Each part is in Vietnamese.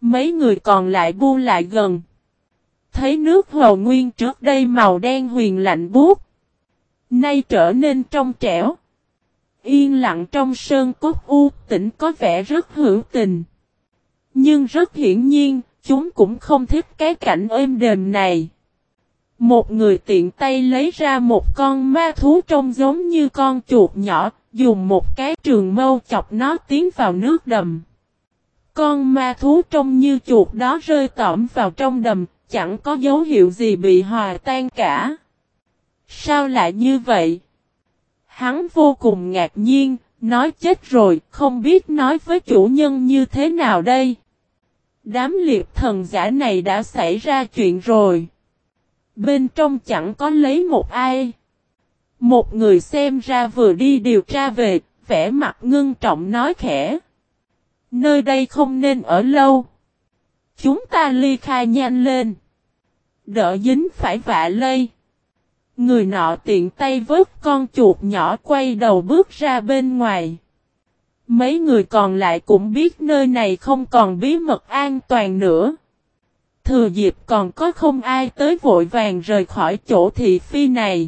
Mấy người còn lại bu lại gần. Thấy nước hồ nguyên trước đây màu đen huyền lạnh buốt, nay trở nên trong trẻo. Yên lặng trong sơn cốt u tĩnh có vẻ rất hữu tình. Nhưng rất hiển nhiên, chúng cũng không thích cái cảnh êm đềm này. Một người tiện tay lấy ra một con ma thú trông giống như con chuột nhỏ, dùng một cái trường mâu chọc nó tiến vào nước đầm. Con ma thú trông như chuột đó rơi tõm vào trong đầm, chẳng có dấu hiệu gì bị hòa tan cả. Sao lại như vậy? Hắn vô cùng ngạc nhiên, nói chết rồi, không biết nói với chủ nhân như thế nào đây. Đám liệp thần giả này đã xảy ra chuyện rồi. Bên trong chẳng có lấy một ai. Một người xem ra vừa đi điều tra về, vẻ mặt ngưng trọng nói khẽ. Nơi đây không nên ở lâu. Chúng ta ly khai nhanh lên. Đỡ dính phải vạ lây. Người nọ tiện tay vớt con chuột nhỏ quay đầu bước ra bên ngoài. Mấy người còn lại cũng biết nơi này không còn bí mật an toàn nữa. Thừa dịp còn có không ai tới vội vàng rời khỏi chỗ thị phi này.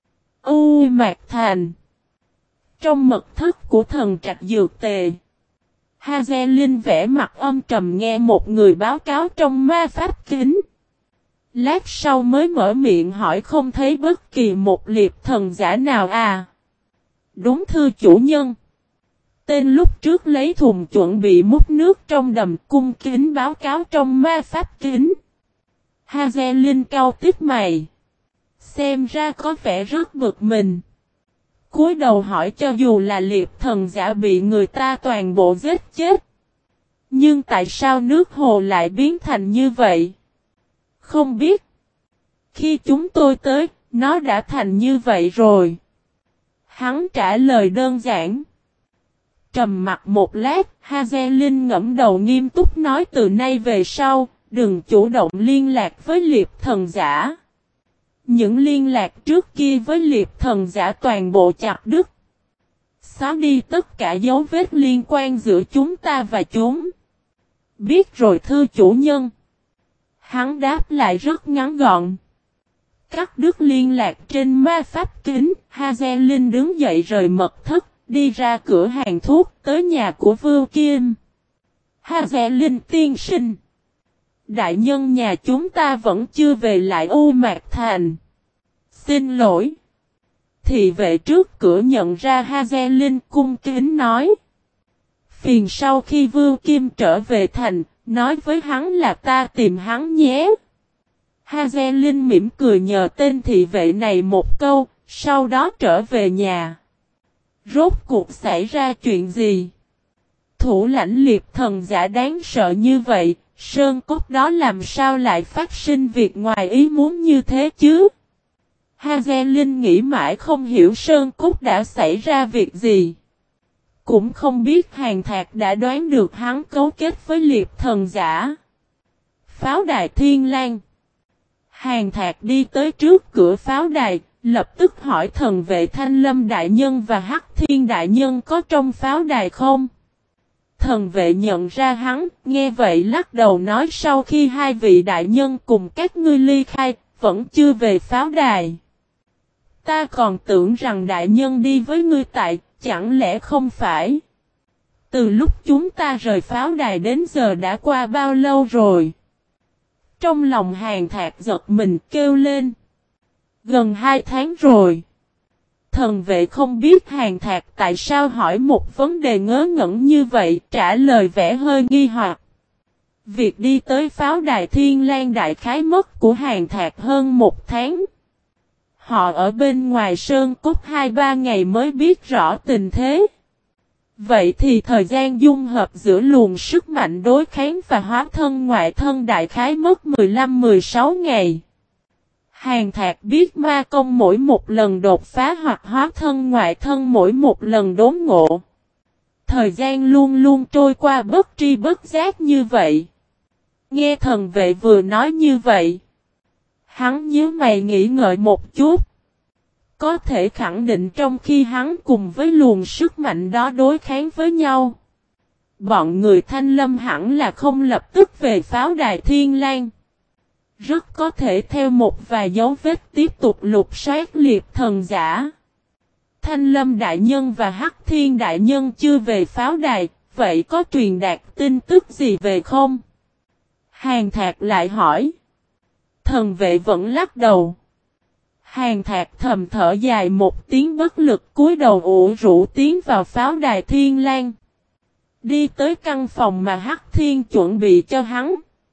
Mạc Thành. Trong mật thất của thần trạch dược tề, Hazelin vẽ mặt âm trầm nghe một người báo cáo trong ma pháp kính. Lát sau mới mở miệng hỏi không thấy bất kỳ một liệp thần giả nào à. Đúng thưa chủ nhân. Tên lúc trước lấy thùng chuẩn bị múc nước trong đầm cung kính báo cáo trong ma pháp kính. Hazelin cau tít mày. Xem ra có vẻ rất bực mình. Cúi đầu hỏi cho dù là liệp thần giả bị người ta toàn bộ giết chết. Nhưng tại sao nước hồ lại biến thành như vậy? Không biết. Khi chúng tôi tới, nó đã thành như vậy rồi. Hắn trả lời đơn giản. Trầm mặt một lát, Hazelin ngẫm đầu nghiêm túc nói từ nay về sau, đừng chủ động liên lạc với liệp thần giả. Những liên lạc trước kia với liệp thần giả toàn bộ chặt đứt. Xóa đi tất cả dấu vết liên quan giữa chúng ta và chúng. Biết rồi thưa chủ nhân. Hắn đáp lại rất ngắn gọn. Cắt đứt liên lạc trên ma pháp kính, Hazelin đứng dậy rời mật thất, đi ra cửa hàng thuốc tới nhà của Vưu Kim. Hazelin tiên sinh. Đại nhân nhà chúng ta vẫn chưa về lại Mạc Thành. Xin lỗi. Thị vệ trước cửa nhận ra Hazelin cung kính nói. Phiền sau khi Vưu Kim trở về thành, nói với hắn là ta tìm hắn nhé. Hazelin mỉm cười nhờ tên thị vệ này một câu, sau đó trở về nhà. Rốt cuộc xảy ra chuyện gì? Thủ lãnh liệp thần giả đáng sợ như vậy, sơn cốt đó làm sao lại phát sinh việc ngoài ý muốn như thế chứ? Hazelin nghĩ mãi không hiểu sơn cốt đã xảy ra việc gì. Cũng không biết Hàng Thạc đã đoán được hắn cấu kết với liệp thần giả. Pháo đài Thiên Lang. Hàng Thạc đi tới trước cửa pháo đài, lập tức hỏi thần vệ Thanh Lâm đại nhân và Hắc Thiên đại nhân có trong pháo đài không? Thần vệ nhận ra hắn, nghe vậy lắc đầu nói sau khi hai vị đại nhân cùng các ngươi ly khai, vẫn chưa về pháo đài. Ta còn tưởng rằng đại nhân đi với ngươi tại, chẳng lẽ không phải? Từ lúc chúng ta rời pháo đài đến giờ đã qua bao lâu rồi? Trong lòng Hàng Thạc giật mình kêu lên. Gần 2 tháng rồi. Thần vệ không biết Hàng Thạc tại sao hỏi một vấn đề ngớ ngẩn như vậy, trả lời vẻ hơi nghi hoặc. Việc đi tới pháo đài Thiên Lang đại khái mất của Hàng Thạc hơn 1 tháng. Họ ở bên ngoài sơn cốt 2-3 ngày mới biết rõ tình thế. Vậy thì thời gian dung hợp giữa luồng sức mạnh đối kháng và hóa thân ngoại thân đại khái mất 15-16 ngày. Hàng Thạc biết ma công mỗi một lần đột phá hoặc hóa thân ngoại thân mỗi một lần đốn ngộ. Thời gian luôn luôn trôi qua bất tri bất giác như vậy. Nghe thần vệ vừa nói như vậy. Hắn nhíu mày nghĩ ngợi một chút. Có thể khẳng định trong khi hắn cùng với luồng sức mạnh đó đối kháng với nhau. Bọn người Thanh Lâm hẳn là không lập tức về pháo đài Thiên Lang. Rất có thể theo một vài dấu vết tiếp tục lục soát liệp thần giả. Thanh Lâm đại nhân và Hắc Thiên đại nhân chưa về pháo đài, vậy có truyền đạt tin tức gì về không? Hàn Thạc lại hỏi. Thần vệ vẫn lắc đầu. Hàn Thạc thầm thở dài một tiếng bất lực cúi đầu ủ rũ tiến vào pháo đài Thiên Lang. Đi tới căn phòng mà Hắc Thiên chuẩn bị cho hắn.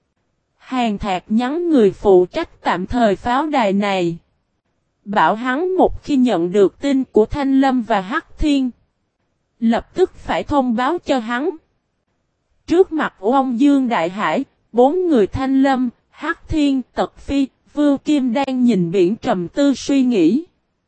Hàn Thạc nhắn người phụ trách tạm thời pháo đài này. Bảo hắn một khi nhận được tin của Thanh Lâm và Hắc Thiên, lập tức phải thông báo cho hắn. Trước mặt ông Dương Đại Hải, 4 người Thanh Lâm, Hắc Thiên, Tật Phi, Vưu Kim đang nhìn biển trầm tư suy nghĩ.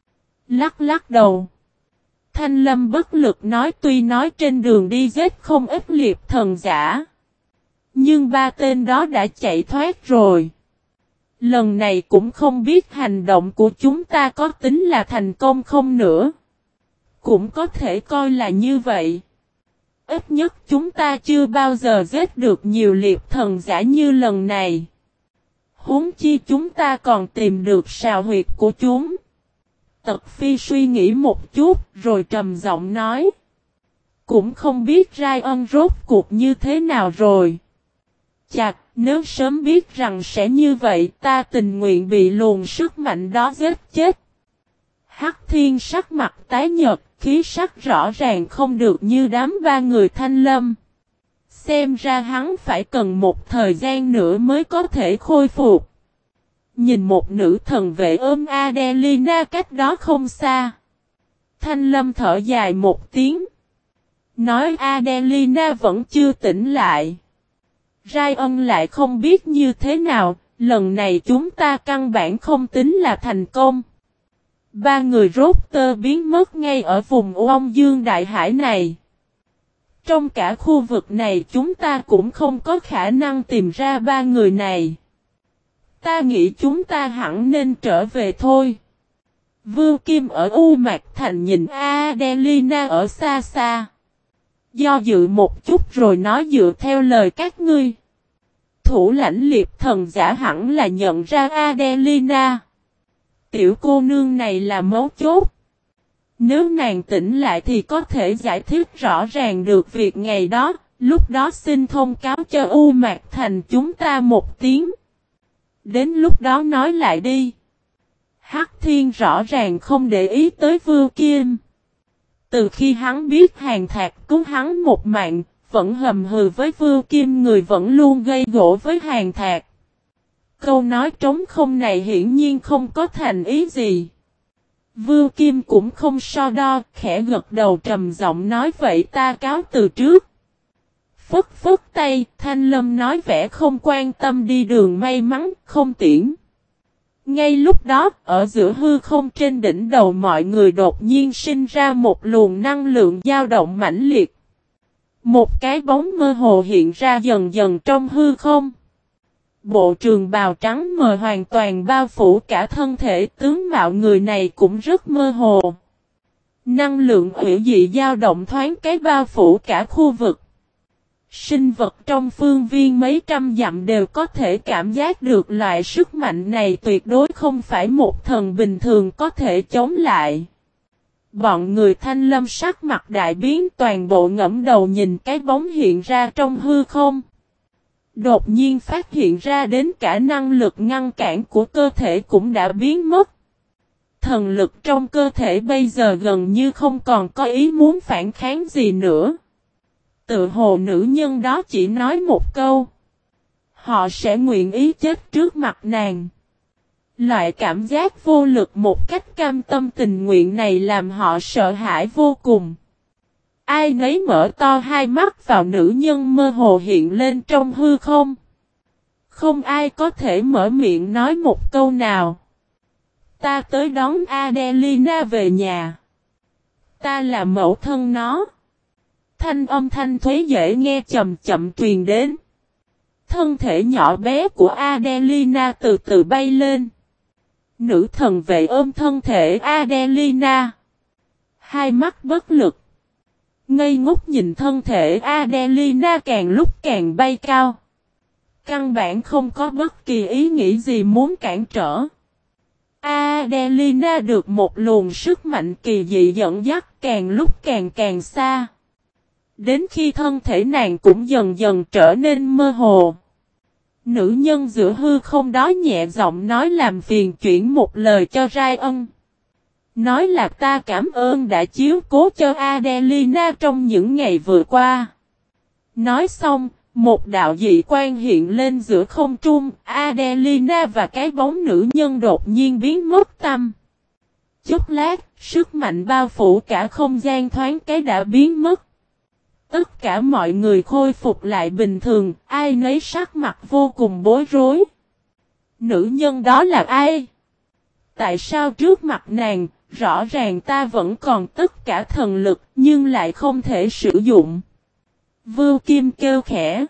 Lắc lắc đầu. Thanh Lâm bất lực nói tuy nói trên đường đi giết không ít liệp thần giả. Nhưng 3 tên đó đã chạy thoát rồi. Lần này cũng không biết hành động của chúng ta có tính là thành công không nữa. Cũng có thể coi là như vậy. Ít nhất chúng ta chưa bao giờ giết được nhiều liệp thần giả như lần này. Huống chi chúng ta còn tìm được sào huyệt của chúng. Tật Phi suy nghĩ một chút rồi trầm giọng nói. Cũng không biết Ryan rốt cuộc như thế nào rồi. Chà, nếu sớm biết rằng sẽ như vậy ta tình nguyện bị luồng sức mạnh đó giết chết. Hắc Thiên sắc mặt tái nhợt, khí sắc rõ ràng không được như đám 3 người Thanh Lâm. Xem ra hắn phải cần một thời gian nữa mới có thể khôi phục. Nhìn một nữ thần vệ ôm Adelina cách đó không xa. Thanh Lâm thở dài một tiếng. Nói Adelina vẫn chưa tỉnh lại. Ryan lại không biết như thế nào, lần này chúng ta căn bản không tính là thành công. 3 người rốt tơ biến mất ngay ở vùng Ông Dương Đại Hải này. Trong cả khu vực này chúng ta cũng không có khả năng tìm ra 3 người này. Ta nghĩ chúng ta hẳn nên trở về thôi. Vưu Kim ở U Mạc Thành nhìn Adelina ở xa xa. Do dự một chút rồi nói dựa theo lời các ngươi. Thủ lãnh liệp thần giả hẳn là nhận ra Adelina. Tiểu cô nương này là mấu chốt. Nếu nàng tỉnh lại thì có thể giải thích rõ ràng được việc ngày đó. Lúc đó xin thông cáo cho U Mạc Thành chúng ta một tiếng. Đến lúc đó nói lại đi. Hắc Thiên rõ ràng không để ý tới Vưu Kim. Từ khi hắn biết Hàn Thạc cứu hắn một mạng, vẫn hầm hừ với Vưu Kim người vẫn luôn gây gỗ với Hàn Thạc. Câu nói trống không này hiển nhiên không có thành ý gì. Vưu Kim cũng không so đo, khẽ gật đầu trầm giọng nói vậy ta cáo từ trước. Phất phất tay, Thanh Lâm nói vẻ không quan tâm đi đường may mắn, không tiễn. Ngay lúc đó, ở giữa hư không trên đỉnh đầu mọi người đột nhiên sinh ra một luồng năng lượng dao động mãnh liệt. Một cái bóng mơ hồ hiện ra dần dần trong hư không. Bộ trường bào trắng mờ hoàn toàn bao phủ cả thân thể, tướng mạo người này cũng rất mơ hồ. Năng lượng hủy dị dao động thoáng cái bao phủ cả khu vực. Sinh vật trong phương viên mấy trăm dặm đều có thể cảm giác được loại sức mạnh này tuyệt đối không phải một thần bình thường có thể chống lại. Bọn người Thanh Lâm sắc mặt đại biến toàn bộ ngẫm đầu nhìn cái bóng hiện ra trong hư không. Đột nhiên phát hiện ra đến cả năng lực ngăn cản của cơ thể cũng đã biến mất. Thần lực trong cơ thể bây giờ gần như không còn có ý muốn phản kháng gì nữa. Tự hồ nữ nhân đó chỉ nói một câu. Họ sẽ nguyện ý chết trước mặt nàng. Loại cảm giác vô lực một cách cam tâm tình nguyện này làm họ sợ hãi vô cùng. Ai nấy mở to hai mắt vào nữ nhân mơ hồ hiện lên trong hư không. Không ai có thể mở miệng nói một câu nào. Ta tới đón Adelina về nhà. Ta là mẫu thân nó. Thanh âm thanh thuế dễ nghe chậm chậm truyền đến. Thân thể nhỏ bé của Adelina từ từ bay lên. Nữ thần vệ ôm thân thể Adelina. Hai mắt bất lực. Ngây ngốc nhìn thân thể Adelina càng lúc càng bay cao. Căn bản không có bất kỳ ý nghĩ gì muốn cản trở. Adelina được một luồng sức mạnh kỳ dị dẫn dắt càng lúc càng xa. Đến khi thân thể nàng cũng dần dần trở nên mơ hồ. Nữ nhân giữa hư không đó nhẹ giọng nói làm phiền chuyển một lời cho Ryan. Nói là ta cảm ơn đã chiếu cố cho Adelina trong những ngày vừa qua. Nói xong, một đạo dị quan hiện lên giữa không trung, Adelina và cái bóng nữ nhân đột nhiên biến mất tăm. Chốc lát, sức mạnh bao phủ cả không gian thoáng cái đã biến mất. Tất cả mọi người khôi phục lại bình thường, ai nấy sắc mặt vô cùng bối rối. Nữ nhân đó là ai? Tại sao trước mặt nàng, rõ ràng ta vẫn còn tất cả thần lực nhưng lại không thể sử dụng? Vưu Kim kêu khẽ.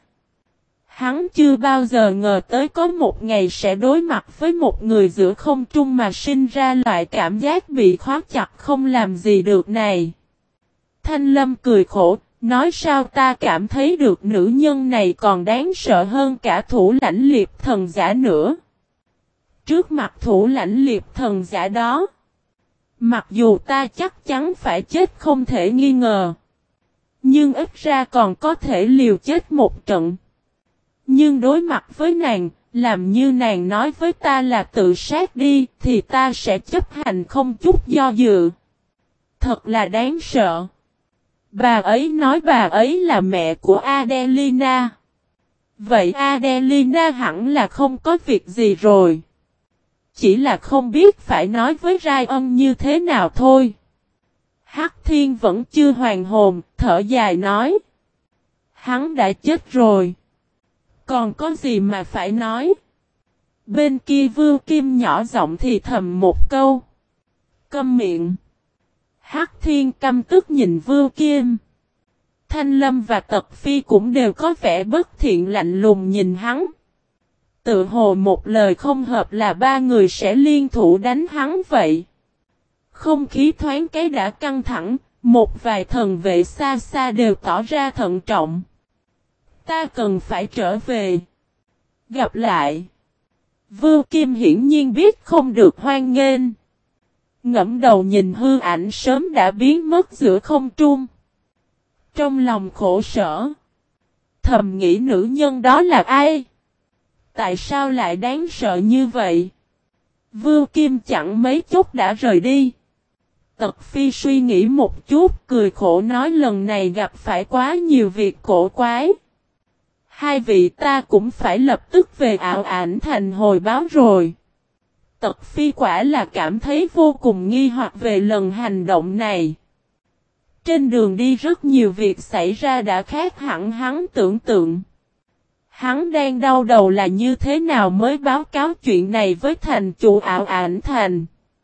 Hắn chưa bao giờ ngờ tới có một ngày sẽ đối mặt với một người giữa không trung mà sinh ra loại cảm giác bị khóa chặt không làm gì được này. Thanh Lâm cười khổ, nói sao ta cảm thấy được nữ nhân này còn đáng sợ hơn cả thủ lãnh liệp thần giả nữa. Trước mặt thủ lãnh liệp thần giả đó, mặc dù ta chắc chắn phải chết không thể nghi ngờ, nhưng ít ra còn có thể liều chết một trận. Nhưng đối mặt với nàng, làm như nàng nói với ta là tự sát đi, thì ta sẽ chấp hành không chút do dự. Thật là đáng sợ. Bà ấy nói bà ấy là mẹ của Adelina. Vậy Adelina hẳn là không có việc gì rồi. Chỉ là không biết phải nói với Ryan như thế nào thôi. Hắc Thiên vẫn chưa hoàn hồn, thở dài nói. Hắn đã chết rồi. Còn có gì mà phải nói? Bên kia Vưu Kim nhỏ giọng thì thầm một câu. Câm miệng. Hắc Thiên căm tức nhìn Vưu Kim. Thanh Lâm và Tật Phi cũng đều có vẻ bất thiện lạnh lùng nhìn hắn. Tự hồ một lời không hợp là ba người sẽ liên thủ đánh hắn vậy. Không khí thoáng cái đã căng thẳng, một vài thần vệ xa xa đều tỏ ra thận trọng. Ta cần phải trở về. Gặp lại. Vưu Kim hiển nhiên biết không được hoan nghênh. Ngẫm đầu nhìn hư ảnh sớm đã biến mất giữa không trung. Trong lòng khổ sở. Thầm nghĩ nữ nhân đó là ai? Tại sao lại đáng sợ như vậy? Vưu Kim chẳng mấy chút đã rời đi. Tật Phi suy nghĩ một chút, cười khổ nói lần này gặp phải quá nhiều việc cổ quái. Hai vị ta cũng phải lập tức về Ảo Ảnh Thành hồi báo rồi. Tật Phi quả là cảm thấy vô cùng nghi hoặc về lần hành động này. Trên đường đi rất nhiều việc xảy ra đã khác hẳn hắn tưởng tượng. Hắn đang đau đầu là như thế nào mới báo cáo chuyện này với thành chủ Ảo Ảnh Thành.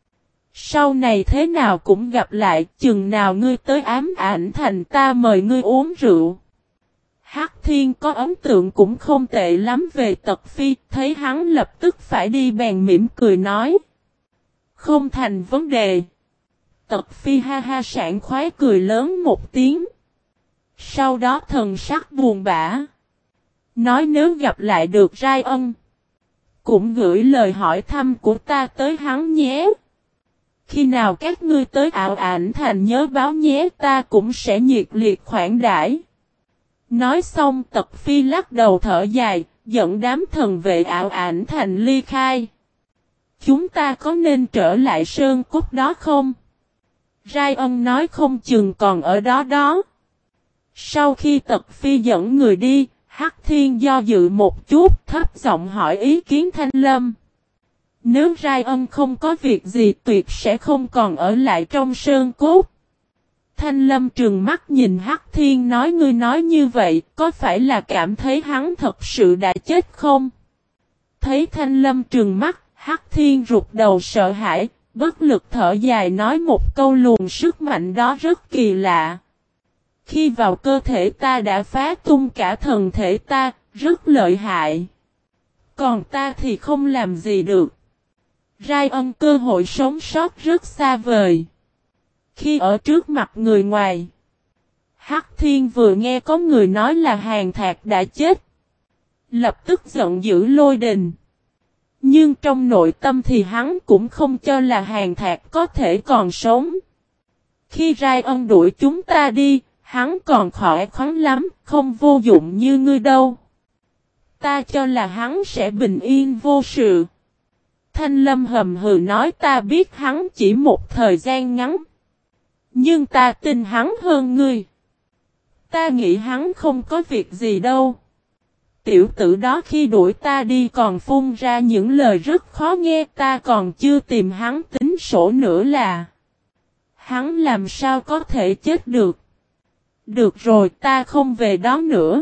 Sau này thế nào cũng gặp lại, chừng nào ngươi tới Ám Ảnh Thành ta mời ngươi uống rượu. Hắc Thiên có ấn tượng cũng không tệ lắm về Tật Phi, thấy hắn lập tức phải đi bèn mỉm cười nói. Không thành vấn đề. Tật Phi ha ha sảng khoái cười lớn một tiếng. Sau đó thần sắc buồn bã. Nói nếu gặp lại được Ryan, cũng gửi lời hỏi thăm của ta tới hắn nhé. Khi nào các ngươi tới Ảo Ảnh Thành nhớ báo nhé, ta cũng sẽ nhiệt liệt khoản đãi. Nói xong Tật Phi lắc đầu thở dài, dẫn đám thần vệ Ảo Ảnh Thành ly khai. Chúng ta có nên trở lại sơn cốt đó không? Ryan nói không chừng còn ở đó đó. Sau khi Tật Phi dẫn người đi, Hắc Thiên do dự một chút, thấp giọng hỏi ý kiến Thanh Lâm. Nếu Ryan không có việc gì tuyệt sẽ không còn ở lại trong sơn cốt. Thanh Lâm trừng mắt nhìn Hắc Thiên nói ngươi nói như vậy, có phải là cảm thấy hắn thật sự đã chết không? Thấy Thanh Lâm trừng mắt, Hắc Thiên rụt đầu sợ hãi, bất lực thở dài nói một câu luồng sức mạnh đó rất kỳ lạ. Khi vào cơ thể ta đã phá tung cả thần thể ta, rất lợi hại. Còn ta thì không làm gì được. Ryan cơ hội sống sót rất xa vời. Khi ở trước mặt người ngoài, Hắc Thiên vừa nghe có người nói là Hàn Thạc đã chết, lập tức giận dữ lôi đình. Nhưng trong nội tâm thì hắn cũng không cho là Hàn Thạc có thể còn sống. Khi Rai Ân đuổi chúng ta đi, hắn còn khỏe khoắn lắm, không vô dụng như ngươi đâu. Ta cho là hắn sẽ bình yên vô sự. Thanh Lâm hầm hừ nói ta biết hắn chỉ một thời gian ngắn. Nhưng ta tin hắn hơn ngươi. Ta nghĩ hắn không có việc gì đâu. Tiểu tử đó khi đuổi ta đi còn phun ra những lời rất khó nghe, ta còn chưa tìm hắn tính sổ nữa là. Hắn làm sao có thể chết được. Được rồi, ta không về đó nữa.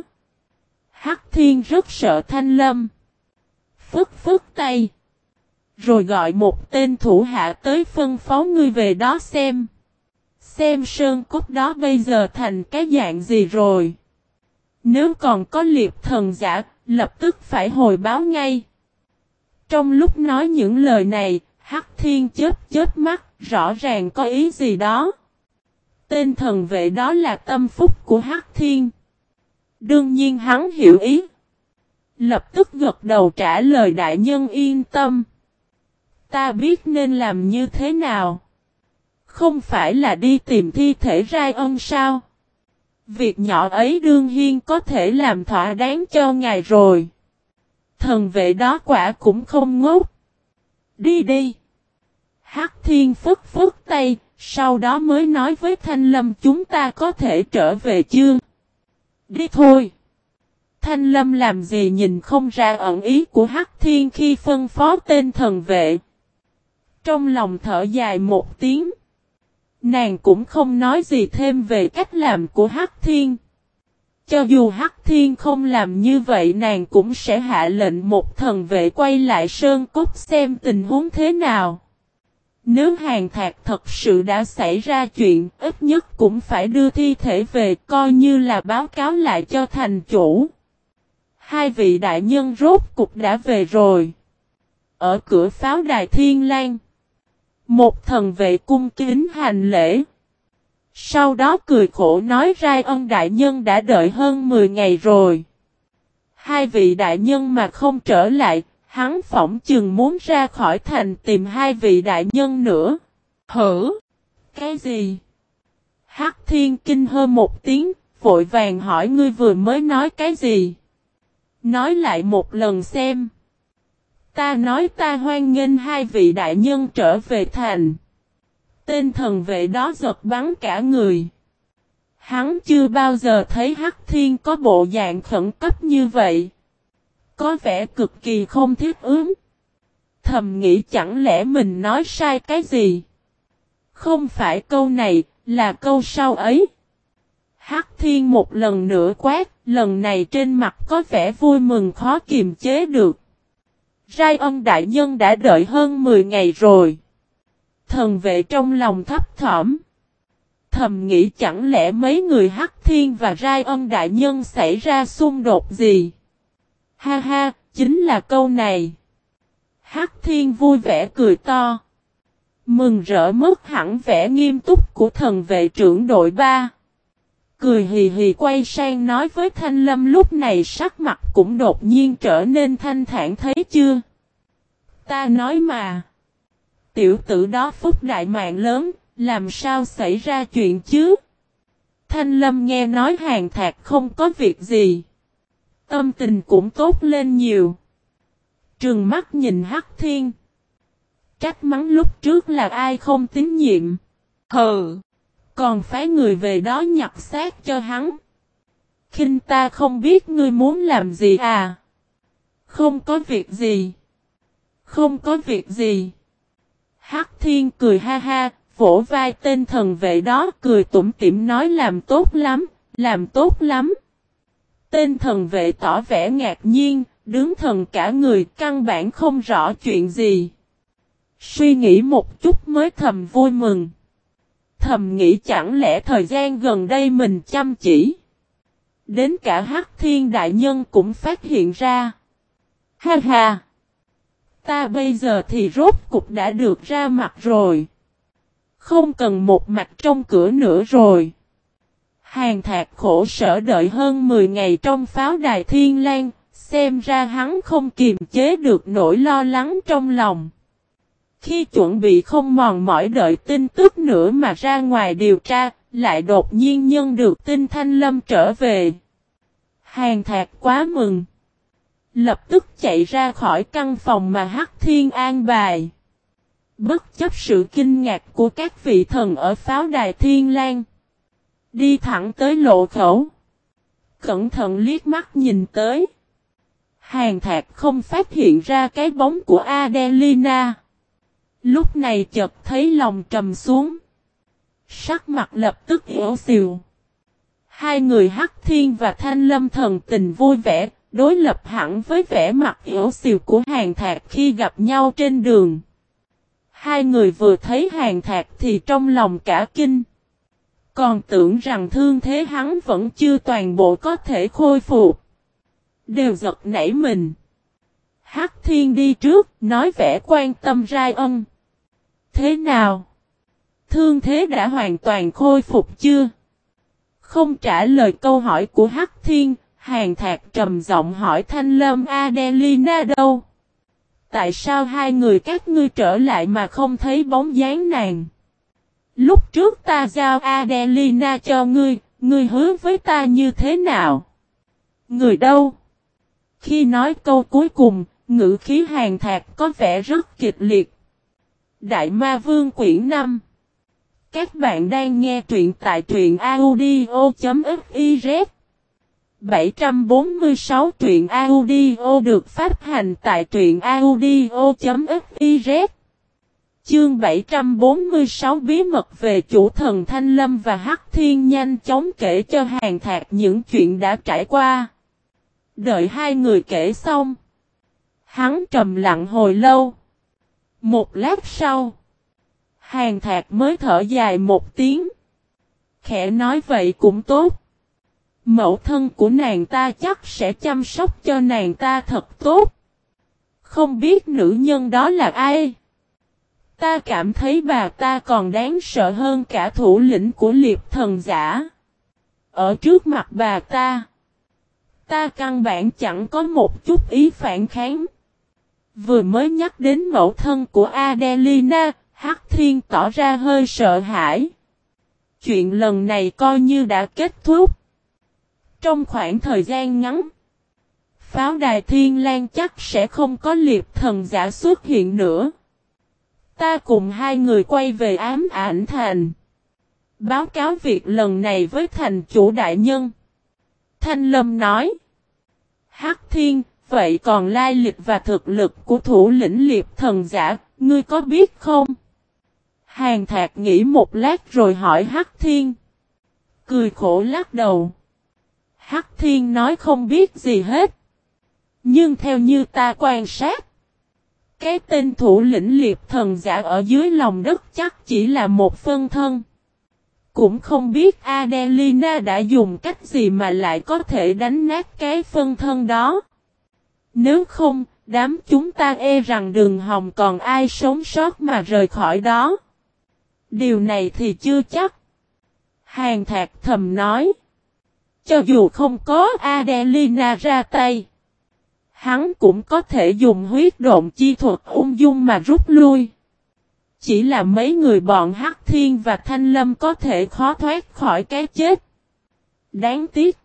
Hắc Thiên rất sợ Thanh Lâm. Phức phức tay. Rồi gọi một tên thủ hạ tới phân phó ngươi về đó xem. Xem sơn cốt đó bây giờ thành cái dạng gì rồi. Nếu còn có liệp thần giả, lập tức phải hồi báo ngay. Trong lúc nói những lời này, Hắc Thiên chớp mắt, rõ ràng có ý gì đó. Tên thần vệ đó là tâm phúc của Hắc Thiên. Đương nhiên hắn hiểu ý. Lập tức gật đầu trả lời đại nhân yên tâm. Ta biết nên làm như thế nào. Không phải là đi tìm thi thể Rai Ân sao? Việc nhỏ ấy đương nhiên có thể làm thỏa đáng cho ngài rồi. Thần vệ đó quả cũng không ngốc. Đi đi. Hắc Thiên phất phất tay, sau đó mới nói với Thanh Lâm chúng ta có thể trở về chưa? Đi thôi. Thanh Lâm làm gì nhìn không ra ẩn ý của Hắc Thiên khi phân phó tên thần vệ. Trong lòng thở dài một tiếng. Nàng cũng không nói gì thêm về cách làm của Hắc Thiên. Cho dù Hắc Thiên không làm như vậy nàng cũng sẽ hạ lệnh một thần vệ quay lại Sơn Cốt xem tình huống thế nào. Nếu Hàn Thạc thật sự đã xảy ra chuyện, ít nhất cũng phải đưa thi thể về coi như là báo cáo lại cho thành chủ. Hai vị đại nhân rốt cục đã về rồi. Ở cửa pháo đài Thiên Lang, một thần vệ cung kính hành lễ. Sau đó cười khổ nói Rai Ân đại nhân đã đợi hơn 10 ngày rồi. Hai vị đại nhân mà không trở lại, hắn phỏng chừng muốn ra khỏi thành tìm hai vị đại nhân nữa. Hử? Cái gì? Hắc Thiên kinh hơ một tiếng, vội vàng hỏi ngươi vừa mới nói cái gì? Nói lại một lần xem. Ta nói ta hoan nghênh hai vị đại nhân trở về thành. Tên thần vệ đó giật bắn cả người. Hắn chưa bao giờ thấy Hắc Thiên có bộ dạng khẩn cấp như vậy. Có vẻ cực kỳ không thiết ứng. Thầm nghĩ chẳng lẽ mình nói sai cái gì? Không phải câu này, là câu sau ấy. Hắc Thiên một lần nữa quát, lần này trên mặt có vẻ vui mừng khó kiềm chế được. Rai Ân đại nhân đã đợi hơn 10 ngày rồi. Thần vệ trong lòng thấp thỏm. Thầm nghĩ chẳng lẽ mấy người Hắc Thiên và Rai Ân đại nhân xảy ra xung đột gì? Ha ha, chính là câu này. Hắc Thiên vui vẻ cười to. Mừng rỡ mất hẳn vẻ nghiêm túc của thần vệ trưởng đội 3. Cười hì hì quay sang nói với Thanh Lâm lúc này sắc mặt cũng đột nhiên trở nên thanh thản thấy chưa? Ta nói mà. Tiểu tử đó phúc đại mạng lớn, làm sao xảy ra chuyện chứ? Thanh Lâm nghe nói Hàn Thạc không có việc gì. Tâm tình cũng tốt lên nhiều. Trừng mắt nhìn Hắc Thiên. Trách mắng lúc trước là ai không tín nhiệm. Hừ. Còn phái người về đó nhặt xác cho hắn. Khinh ta không biết ngươi muốn làm gì à? Không có việc gì. Không có việc gì. Hắc Thiên cười ha ha, vỗ vai tên thần vệ đó cười tủm tỉm nói làm tốt lắm, làm tốt lắm. Tên thần vệ tỏ vẻ ngạc nhiên, đứng thần cả người căn bản không rõ chuyện gì. Suy nghĩ một chút mới thầm vui mừng. Thầm nghĩ chẳng lẽ thời gian gần đây mình chăm chỉ. Đến cả Hắc Thiên đại nhân cũng phát hiện ra. Ha ha! Ta bây giờ thì rốt cục đã được ra mặt rồi. Không cần một mặt trong cửa nữa rồi. Hàn Thạc khổ sở đợi hơn 10 ngày trong pháo đài Thiên Lang, xem ra hắn không kiềm chế được nỗi lo lắng trong lòng. Khi chuẩn bị không mòn mỏi đợi tin tức nữa mà ra ngoài điều tra, lại đột nhiên nhận được tin Thanh Lâm trở về. Hàn Thạc quá mừng. Lập tức chạy ra khỏi căn phòng mà Hắc Thiên an bài. Bất chấp sự kinh ngạc của các vị thần ở pháo đài Thiên Lang, đi thẳng tới lộ khẩu. Cẩn thận liếc mắt nhìn tới. Hàn Thạc không phát hiện ra cái bóng của Adelina. Lúc này chợt thấy lòng trầm xuống. Sắc mặt lập tức yếu xìu. Hai người Hắc Thiên và Thanh Lâm thần tình vui vẻ, đối lập hẳn với vẻ mặt yếu xìu của Hàn Thạc khi gặp nhau trên đường. Hai người vừa thấy Hàn Thạc thì trong lòng cả kinh. Còn tưởng rằng thương thế hắn vẫn chưa toàn bộ có thể khôi phục. Đều giật nảy mình. Hắc Thiên đi trước, nói vẻ quan tâm Rai Ân. Thế nào? Thương thế đã hoàn toàn khôi phục chưa? Không trả lời câu hỏi của Hắc Thiên, Hàn Thạc trầm giọng hỏi Thanh Lâm Adelina đâu? Tại sao hai người các ngươi trở lại mà không thấy bóng dáng nàng? Lúc trước ta giao Adelina cho ngươi, ngươi hứa với ta như thế nào? Người đâu? Khi nói câu cuối cùng, ngữ khí Hàn Thạc có vẻ rất kịch liệt. Đại Ma Vương quyển 5. Các bạn đang nghe truyện tại truyện audio.fiz. 746 truyện audio được phát hành tại truyện audio.fiz. Chương 746 bí mật về chủ thần Thanh Lâm và Hắc Thiên nhanh chóng kể cho Hàn Thạc những chuyện đã trải qua. Đợi hai người kể xong, hắn trầm lặng hồi lâu. Một lát sau, Hàn Thạc mới thở dài một tiếng. Khẽ nói vậy cũng tốt. Mẫu thân của nàng ta chắc sẽ chăm sóc cho nàng ta thật tốt. Không biết nữ nhân đó là ai? Ta cảm thấy bà ta còn đáng sợ hơn cả thủ lĩnh của liệp thần giả. Ở trước mặt bà ta, ta căn bản chẳng có một chút ý phản kháng. Vừa mới nhắc đến mẫu thân của Adelina, Hắc Thiên tỏ ra hơi sợ hãi. Chuyện lần này coi như đã kết thúc. Trong khoảng thời gian ngắn, pháo đài Thiên Lang chắc sẽ không có liệp thần giả xuất hiện nữa. Ta cùng hai người quay về Ám Ảnh Thành. Báo cáo việc lần này với thành chủ đại nhân. Thanh Lâm nói. Hắc Thiên, vậy còn lai lịch và thực lực của thủ lĩnh liệp thần giả, ngươi có biết không? Hàn Thạc nghĩ một lát rồi hỏi Hắc Thiên. Cười khổ lắc đầu. Hắc Thiên nói không biết gì hết. Nhưng theo như ta quan sát, cái tên thủ lĩnh liệp thần giả ở dưới lòng đất chắc chỉ là một phân thân. Cũng không biết Adelina đã dùng cách gì mà lại có thể đánh nát cái phân thân đó. Nếu không, đám chúng ta e rằng đường hòng còn ai sống sót mà rời khỏi đó. Điều này thì chưa chắc. Hàn Thạc thầm nói. Cho dù không có Adelina ra tay, hắn cũng có thể dùng huyết độn chi thuật ung dung mà rút lui. Chỉ là mấy người bọn Hắc Thiên và Thanh Lâm có thể khó thoát khỏi cái chết. Đáng tiếc,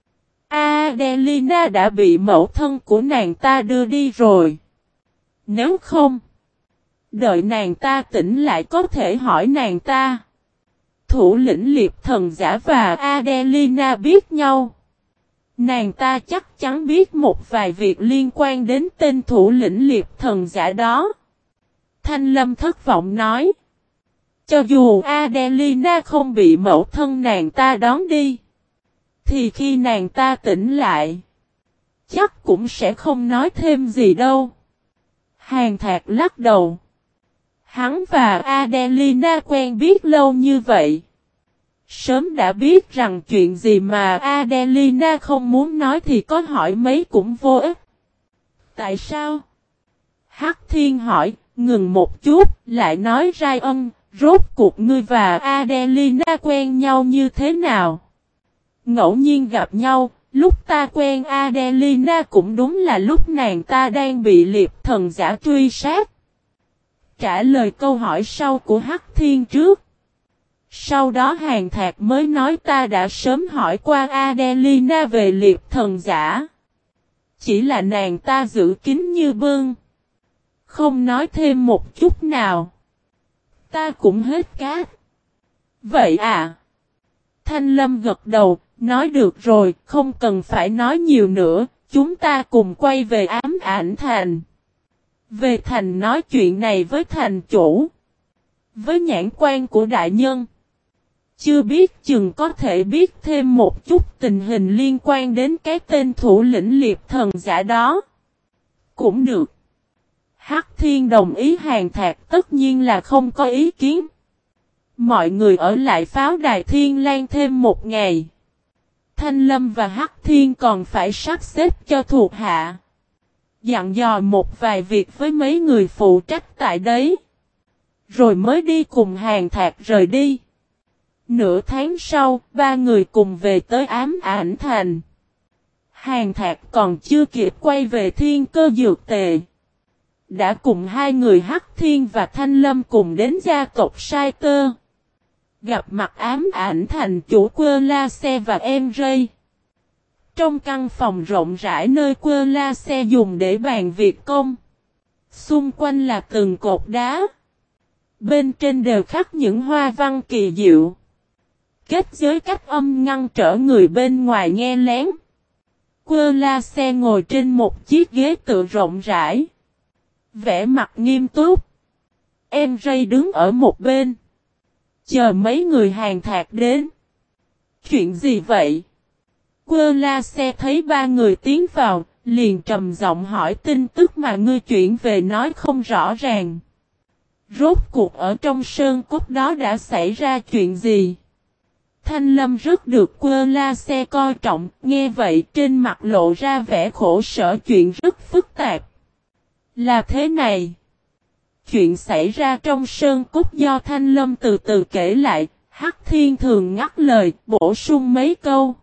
Adelina đã bị mẫu thân của nàng ta đưa đi rồi. Nếu không, đợi nàng ta tỉnh lại có thể hỏi nàng ta. Thủ lĩnh liệp thần giả và Adelina biết nhau. Nàng ta chắc chắn biết một vài việc liên quan đến tên thủ lĩnh liệp thần giả đó. Thanh Lâm thất vọng nói. Cho dù Adelina không bị mẫu thân nàng ta đón đi, thì khi nàng ta tỉnh lại, chắc cũng sẽ không nói thêm gì đâu. Hàn Thạc lắc đầu. Hắn và Adelina quen biết lâu như vậy. Sớm đã biết rằng chuyện gì mà Adelina không muốn nói thì có hỏi mấy cũng vô ích. Tại sao? Hắc Thiên hỏi, ngừng một chút, lại nói Rai Ân, rốt cuộc ngươi và Adelina quen nhau như thế nào? Ngẫu nhiên gặp nhau, lúc ta quen Adelina cũng đúng là lúc nàng ta đang bị liệp thần giả truy sát. Trả lời câu hỏi sau của Hắc Thiên trước. Sau đó Hàn Thạc mới nói ta đã sớm hỏi qua Adelina về liệp thần giả. Chỉ là nàng ta giữ kín như bưng. Không nói thêm một chút nào. Ta cũng hết cát. Vậy à? Thanh Lâm gật đầu, nói được rồi, không cần phải nói nhiều nữa, chúng ta cùng quay về Ám Ảnh Thành. Về thành nói chuyện này với thành chủ. Với nhãn quan của đại nhân. Chưa biết chừng có thể biết thêm một chút tình hình liên quan đến cái tên thủ lĩnh liệp thần giả đó. Cũng được. Hắc Thiên đồng ý. Hàn Thạc tất nhiên là không có ý kiến. Mọi người ở lại pháo đài Thiên Lang thêm một ngày. Thanh Lâm và Hắc Thiên còn phải sắp xếp cho thuộc hạ. Dặn dò một vài việc với mấy người phụ trách tại đấy. Rồi mới đi cùng Hàn Thạc rời đi. Nửa tháng sau, ba người cùng về tới Ám Ảnh Thành. Hàn Thạc còn chưa kịp quay về Thiên Cơ Dược Tề. Đã cùng hai người Hắc Thiên và Thanh Lâm cùng đến gia tộc Sai Tơ. Gặp mặt Ám Ảnh Thành chủ Quơ La Xe và em Ray. Trong căn phòng rộng rãi nơi Quơ La Xe dùng để bàn việc công. Xung quanh là từng cột đá. Bên trên đều khắc những hoa văn kỳ diệu. Kết giới cách âm ngăn trở người bên ngoài nghe lén. Quơ La Xe ngồi trên một chiếc ghế tựa rộng rãi. Vẻ mặt nghiêm túc. Em Ray đứng ở một bên. Chờ mấy người Hàn Thạc đến. Chuyện gì vậy? Quơ La Xe thấy ba người tiến vào, liền trầm giọng hỏi tin tức mà ngươi chuyển về nói không rõ ràng. Rốt cuộc ở trong sơn cốt đó đã xảy ra chuyện gì? Thanh Lâm rất được Quơ La Xe coi trọng, nghe vậy trên mặt lộ ra vẻ khổ sở, chuyện rất phức tạp. Là thế này. Chuyện xảy ra trong sơn cốt do Thanh Lâm từ từ kể lại, Hắc Thiên thường ngắt lời, bổ sung mấy câu.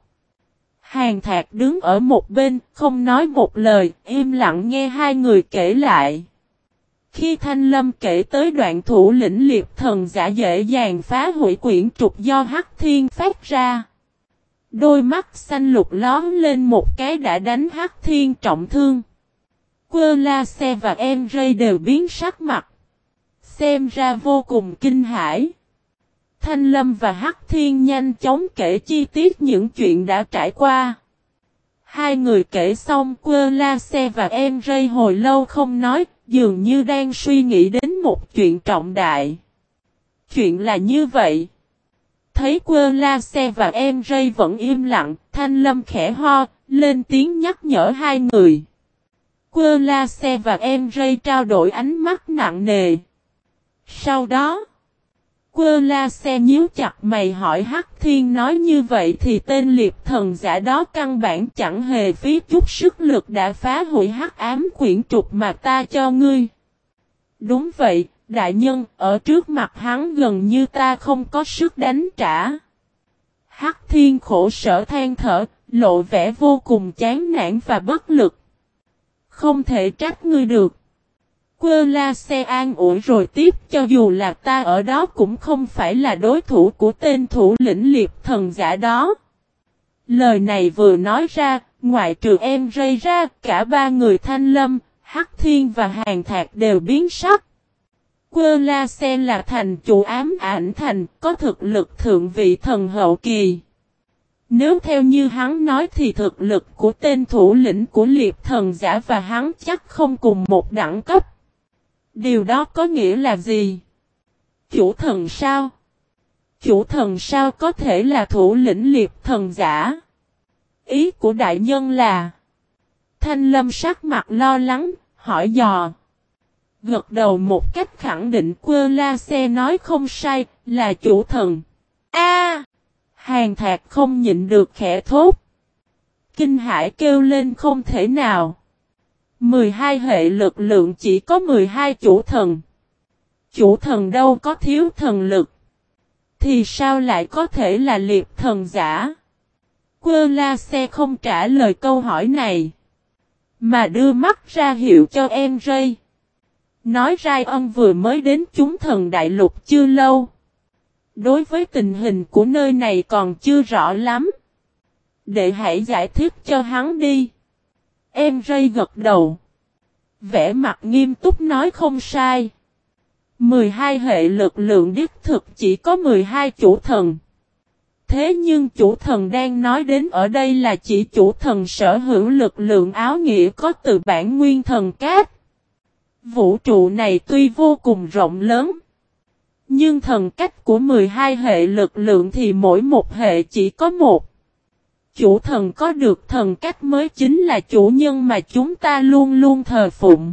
Hàn Thạc đứng ở một bên, không nói một lời, im lặng nghe hai người kể lại. Khi Thanh Lâm kể tới đoạn thủ lĩnh liệp thần giả dễ dàng phá hủy quyển trục do Hắc Thiên phát ra. Đôi mắt xanh lục lóm lên một cái đã đánh Hắc Thiên trọng thương. Quơ La Xe và em Ray đều biến sắc mặt. Xem ra vô cùng kinh hãi. Thanh Lâm và Hắc Thiên nhanh chóng kể chi tiết những chuyện đã trải qua. Hai người kể xong, Quơ La Xe và em Ray hồi lâu không nói, dường như đang suy nghĩ đến một chuyện trọng đại. Chuyện là như vậy. Thấy Quơ La Xe và em Ray vẫn im lặng, Thanh Lâm khẽ ho, lên tiếng nhắc nhở hai người. Quơ La Xe và em Ray trao đổi ánh mắt nặng nề. Sau đó, Quơ La Xe nhíu chặt mày hỏi Hắc Thiên, nói như vậy thì tên liệp thần giả đó căn bản chẳng hề phí chút sức lực đã phá hủy hắc ám quyển trục mà ta cho ngươi. Đúng vậy, đại nhân, ở trước mặt hắn gần như ta không có sức đánh trả. Hắc Thiên khổ sở than thở, lộ vẻ vô cùng chán nản và bất lực. Không thể trách ngươi được. Quơ La Xe an ủi rồi tiếp, cho dù là ta ở đó cũng không phải là đối thủ của tên thủ lĩnh liệp thần giả đó. Lời này vừa nói ra, ngoại trừ em Ray ra, cả ba người Thanh Lâm, Hắc Thiên và Hàn Thạc đều biến sắc. Quơ La Xe là thành chủ Ám Ảnh Thành, có thực lực thượng vị thần hậu kỳ. Nếu theo như hắn nói thì thực lực của tên thủ lĩnh của liệp thần giả và hắn chắc không cùng một đẳng cấp. Điều đó có nghĩa là gì? Chủ thần sao? Chủ thần sao có thể là thủ lĩnh liệp thần giả? Ý của đại nhân là... Thanh Lâm sắc mặt lo lắng, hỏi dò. Gật đầu một cách khẳng định. Quơ La Xe nói không sai, là chủ thần. A! Hàn Thạc không nhịn được khẽ thốt. Kinh hãi kêu lên không thể nào. 12 hệ lực lượng chỉ có 12 chủ thần. Chủ thần đâu có thiếu thần lực. Thì sao lại có thể là liệp thần giả? Quơ la xe không trả lời câu hỏi này, mà đưa mắt ra hiệu cho em Ray. Nói Ryan vừa mới đến chúng thần đại lục chưa lâu. Đối với tình hình của nơi này còn chưa rõ lắm. Đệ hãy giải thích cho hắn đi. Em Ray gật đầu. Vẻ mặt nghiêm túc nói không sai. 12 hệ lực lượng đích thực chỉ có 12 chủ thần. Thế nhưng chủ thần đang nói đến ở đây là chỉ chủ thần sở hữu lực lượng áo nghĩa có từ bản nguyên thần cát. Vũ trụ này tuy vô cùng rộng lớn, nhưng thần cách của 12 hệ lực lượng thì mỗi một hệ chỉ có một. Chủ thần có được thần cách mới chính là chủ nhân mà chúng ta luôn luôn thờ phụng.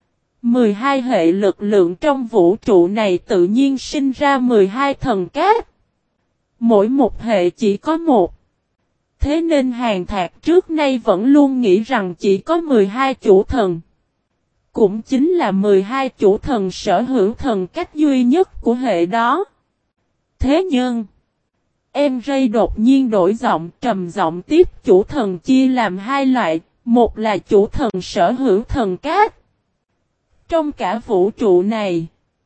12 hệ lực lượng trong vũ trụ này tự nhiên sinh ra 12 thần cách. Mỗi một hệ chỉ có một. Thế nên Hàn Thạc trước nay vẫn luôn nghĩ rằng chỉ có 12 chủ thần. Cũng chính là 12 chủ thần sở hữu thần cách duy nhất của hệ đó. Thế nhưng, em Ray đột nhiên đổi giọng trầm giọng tiếp chủ thần chia làm hai loại. Một là chủ thần sở hữu thần cách. Trong cả vũ trụ này,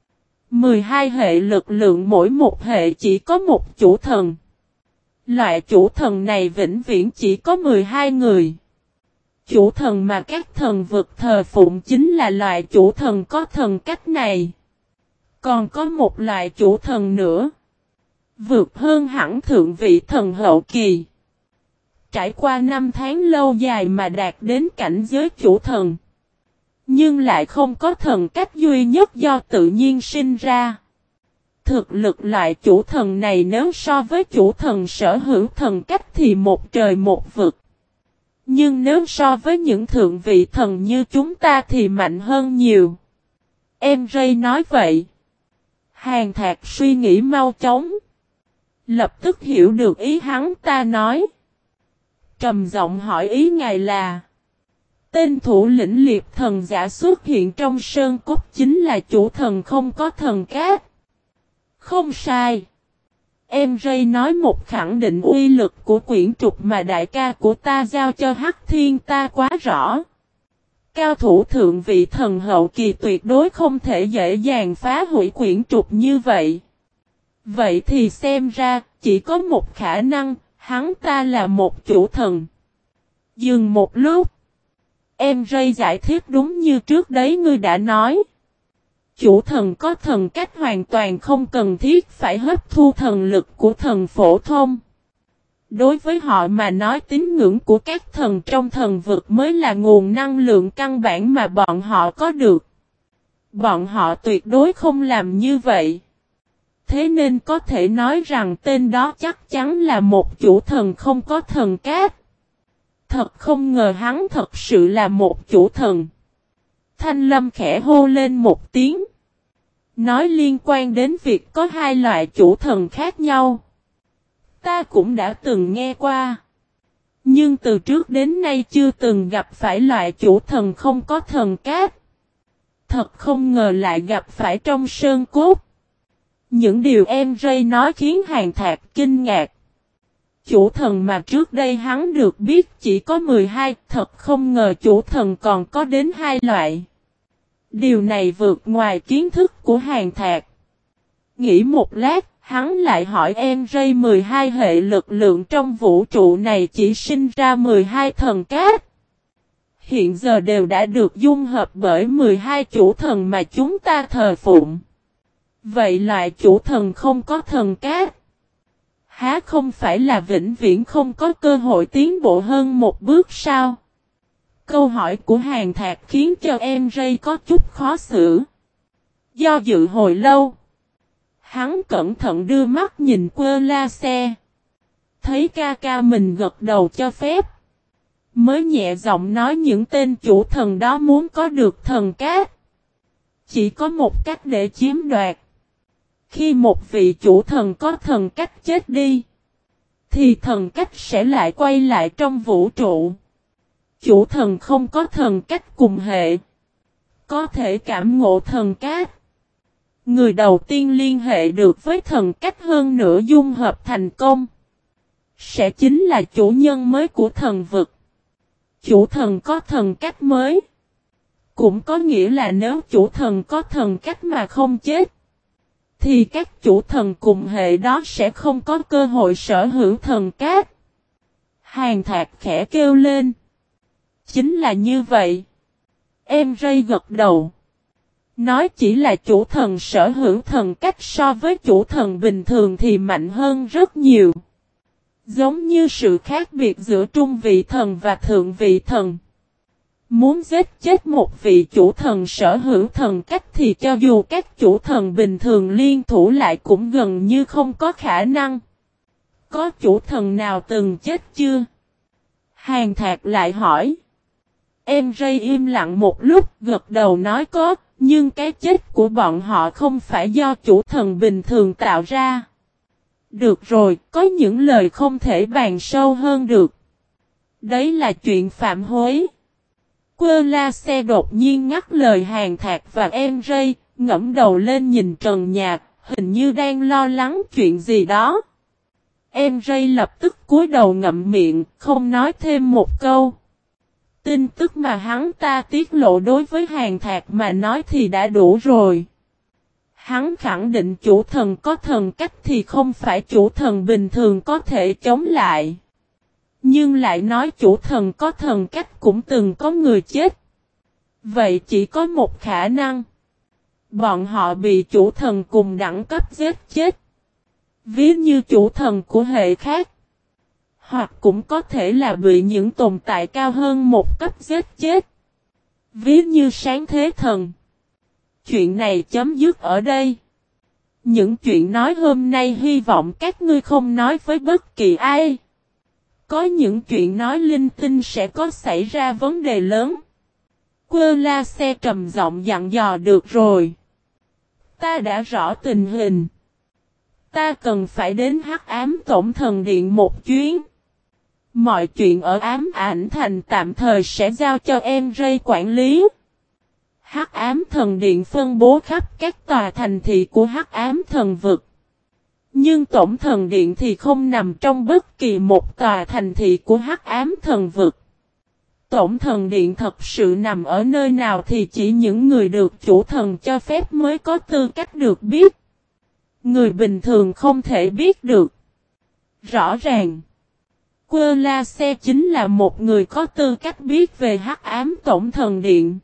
12 hệ lực lượng mỗi một hệ chỉ có một chủ thần. Loại chủ thần này vĩnh viễn chỉ có 12 người. Chủ thần mà các thần vực thờ phụng chính là loại chủ thần có thần cách này. Còn có một loại chủ thần nữa. Vượt hơn hẳn thượng vị thần hậu kỳ. Trải qua 5 tháng lâu dài mà đạt đến cảnh giới chủ thần. Nhưng lại không có thần cách duy nhất do tự nhiên sinh ra. Thực lực loại chủ thần này nếu so với chủ thần sở hữu thần cách thì một trời một vực. Nhưng nếu so với những thượng vị thần như chúng ta thì mạnh hơn nhiều. Em Ray nói vậy. Hàn Thạc suy nghĩ mau chóng. Lập tức hiểu được ý hắn ta nói. Trầm giọng hỏi ý ngài là. Tên thủ lĩnh liệt thần giả xuất hiện trong sơn cốt chính là chủ thần không có thần cát. Không sai. Em Ray nói một khẳng định uy lực của quyển trục mà đại ca của ta giao cho Hắc Thiên ta quá rõ. Cao thủ thượng vị thần hậu kỳ tuyệt đối không thể dễ dàng phá hủy quyển trục như vậy. Vậy thì xem ra, chỉ có một khả năng, hắn ta là một chủ thần. Dừng một lúc. Em Ray giải thích đúng như trước đấy ngươi đã nói. Chủ thần có thần cách hoàn toàn không cần thiết phải hấp thu thần lực của thần phổ thông. Đối với họ mà nói tín ngưỡng của các thần trong thần vực mới là nguồn năng lượng căn bản mà bọn họ có được. Bọn họ tuyệt đối không làm như vậy. Thế nên có thể nói rằng tên đó chắc chắn là một chủ thần không có thần cát. Thật không ngờ hắn thật sự là một chủ thần. Thanh Lâm khẽ hô lên một tiếng. Nói liên quan đến việc có hai loại chủ thần khác nhau. Ta cũng đã từng nghe qua. Nhưng từ trước đến nay chưa từng gặp phải loại chủ thần không có thần cát. Thật không ngờ lại gặp phải trong sơn cốt. Những điều em Ray nói khiến Hàn Thạc kinh ngạc. Chủ thần mà trước đây hắn được biết chỉ có 12, thật không ngờ chủ thần còn có đến hai loại. Điều này vượt ngoài kiến thức của Hàn Thạc. Nghĩ một lát, hắn lại hỏi em Ray 12 hệ lực lượng trong vũ trụ này chỉ sinh ra 12 thần cát. Hiện giờ đều đã được dung hợp bởi 12 chủ thần mà chúng ta thờ phụng. Vậy loại chủ thần không có thần cát. Há không phải là vĩnh viễn không có cơ hội tiến bộ hơn một bước sao? Câu hỏi của Hàn Thạc khiến cho em Ray có chút khó xử. Do dự hồi lâu, hắn cẩn thận đưa mắt nhìn Quơ La Xe. Thấy ca ca mình gật đầu cho phép. Mới nhẹ giọng nói những tên chủ thần đó muốn có được thần cát. Chỉ có một cách để chiếm đoạt. Khi một vị chủ thần có thần cách chết đi, thì thần cách sẽ lại quay lại trong vũ trụ. Chủ thần không có thần cách cùng hệ, có thể cảm ngộ thần cách. Người đầu tiên liên hệ được với thần cách hơn nữa dung hợp thành công, sẽ chính là chủ nhân mới của thần vực. Chủ thần có thần cách mới. Cũng có nghĩa là nếu chủ thần có thần cách mà không chết, thì các chủ thần cùng hệ đó sẽ không có cơ hội sở hữu thần cách. Hàn Thạc khẽ kêu lên. Chính là như vậy. Em Ray gật đầu. Nói chỉ là chủ thần sở hữu thần cách so với chủ thần bình thường thì mạnh hơn rất nhiều. Giống như sự khác biệt giữa trung vị thần và thượng vị thần. Muốn giết chết một vị chủ thần sở hữu thần cách thì cho dù các chủ thần bình thường liên thủ lại cũng gần như không có khả năng. Có chủ thần nào từng chết chưa? Hàn Thạc lại hỏi. Em Ray im lặng một lúc, gật đầu nói có, nhưng cái chết của bọn họ không phải do chủ thần bình thường tạo ra. Được rồi, có những lời không thể bàn sâu hơn được. Đấy là chuyện phạm hối. Quơ La Xe đột nhiên ngắt lời Hàn Thạc và em Ray, ngẫm đầu lên nhìn trần nhà, hình như đang lo lắng chuyện gì đó. Em Ray lập tức cúi đầu ngậm miệng, không nói thêm một câu. Tin tức mà hắn ta tiết lộ đối với Hàn Thạc mà nói thì đã đủ rồi. Hắn khẳng định chủ thần có thần cách thì không phải chủ thần bình thường có thể chống lại. Nhưng lại nói chủ thần có thần cách cũng từng có người chết. Vậy chỉ có một khả năng. Bọn họ bị chủ thần cùng đẳng cấp giết chết. Ví như chủ thần của hệ khác. Hoặc cũng có thể là bị những tồn tại cao hơn một cấp giết chết. Ví như sáng thế thần. Chuyện này chấm dứt ở đây. Những chuyện nói hôm nay hy vọng các ngươi không nói với bất kỳ ai. Có những chuyện nói linh tinh sẽ có xảy ra vấn đề lớn. Quơ La Xe trầm giọng dặn dò được rồi. Ta đã rõ tình hình. Ta cần phải đến Hắc Ám Tổng Thần Điện một chuyến. Mọi chuyện ở Ám Ảnh Thành tạm thời sẽ giao cho em Ray quản lý. Hắc Ám Thần Điện phân bố khắp các tòa thành thị của Hắc Ám Thần Vực. Nhưng Tổng Thần Điện thì không nằm trong bất kỳ một tòa thành thị của Hắc Ám Thần Vực. Tổng Thần Điện thật sự nằm ở nơi nào thì chỉ những người được chủ thần cho phép mới có tư cách được biết. Người bình thường không thể biết được. Rõ ràng, Quơ La Xe chính là một người có tư cách biết về Hắc Ám Tổng Thần Điện.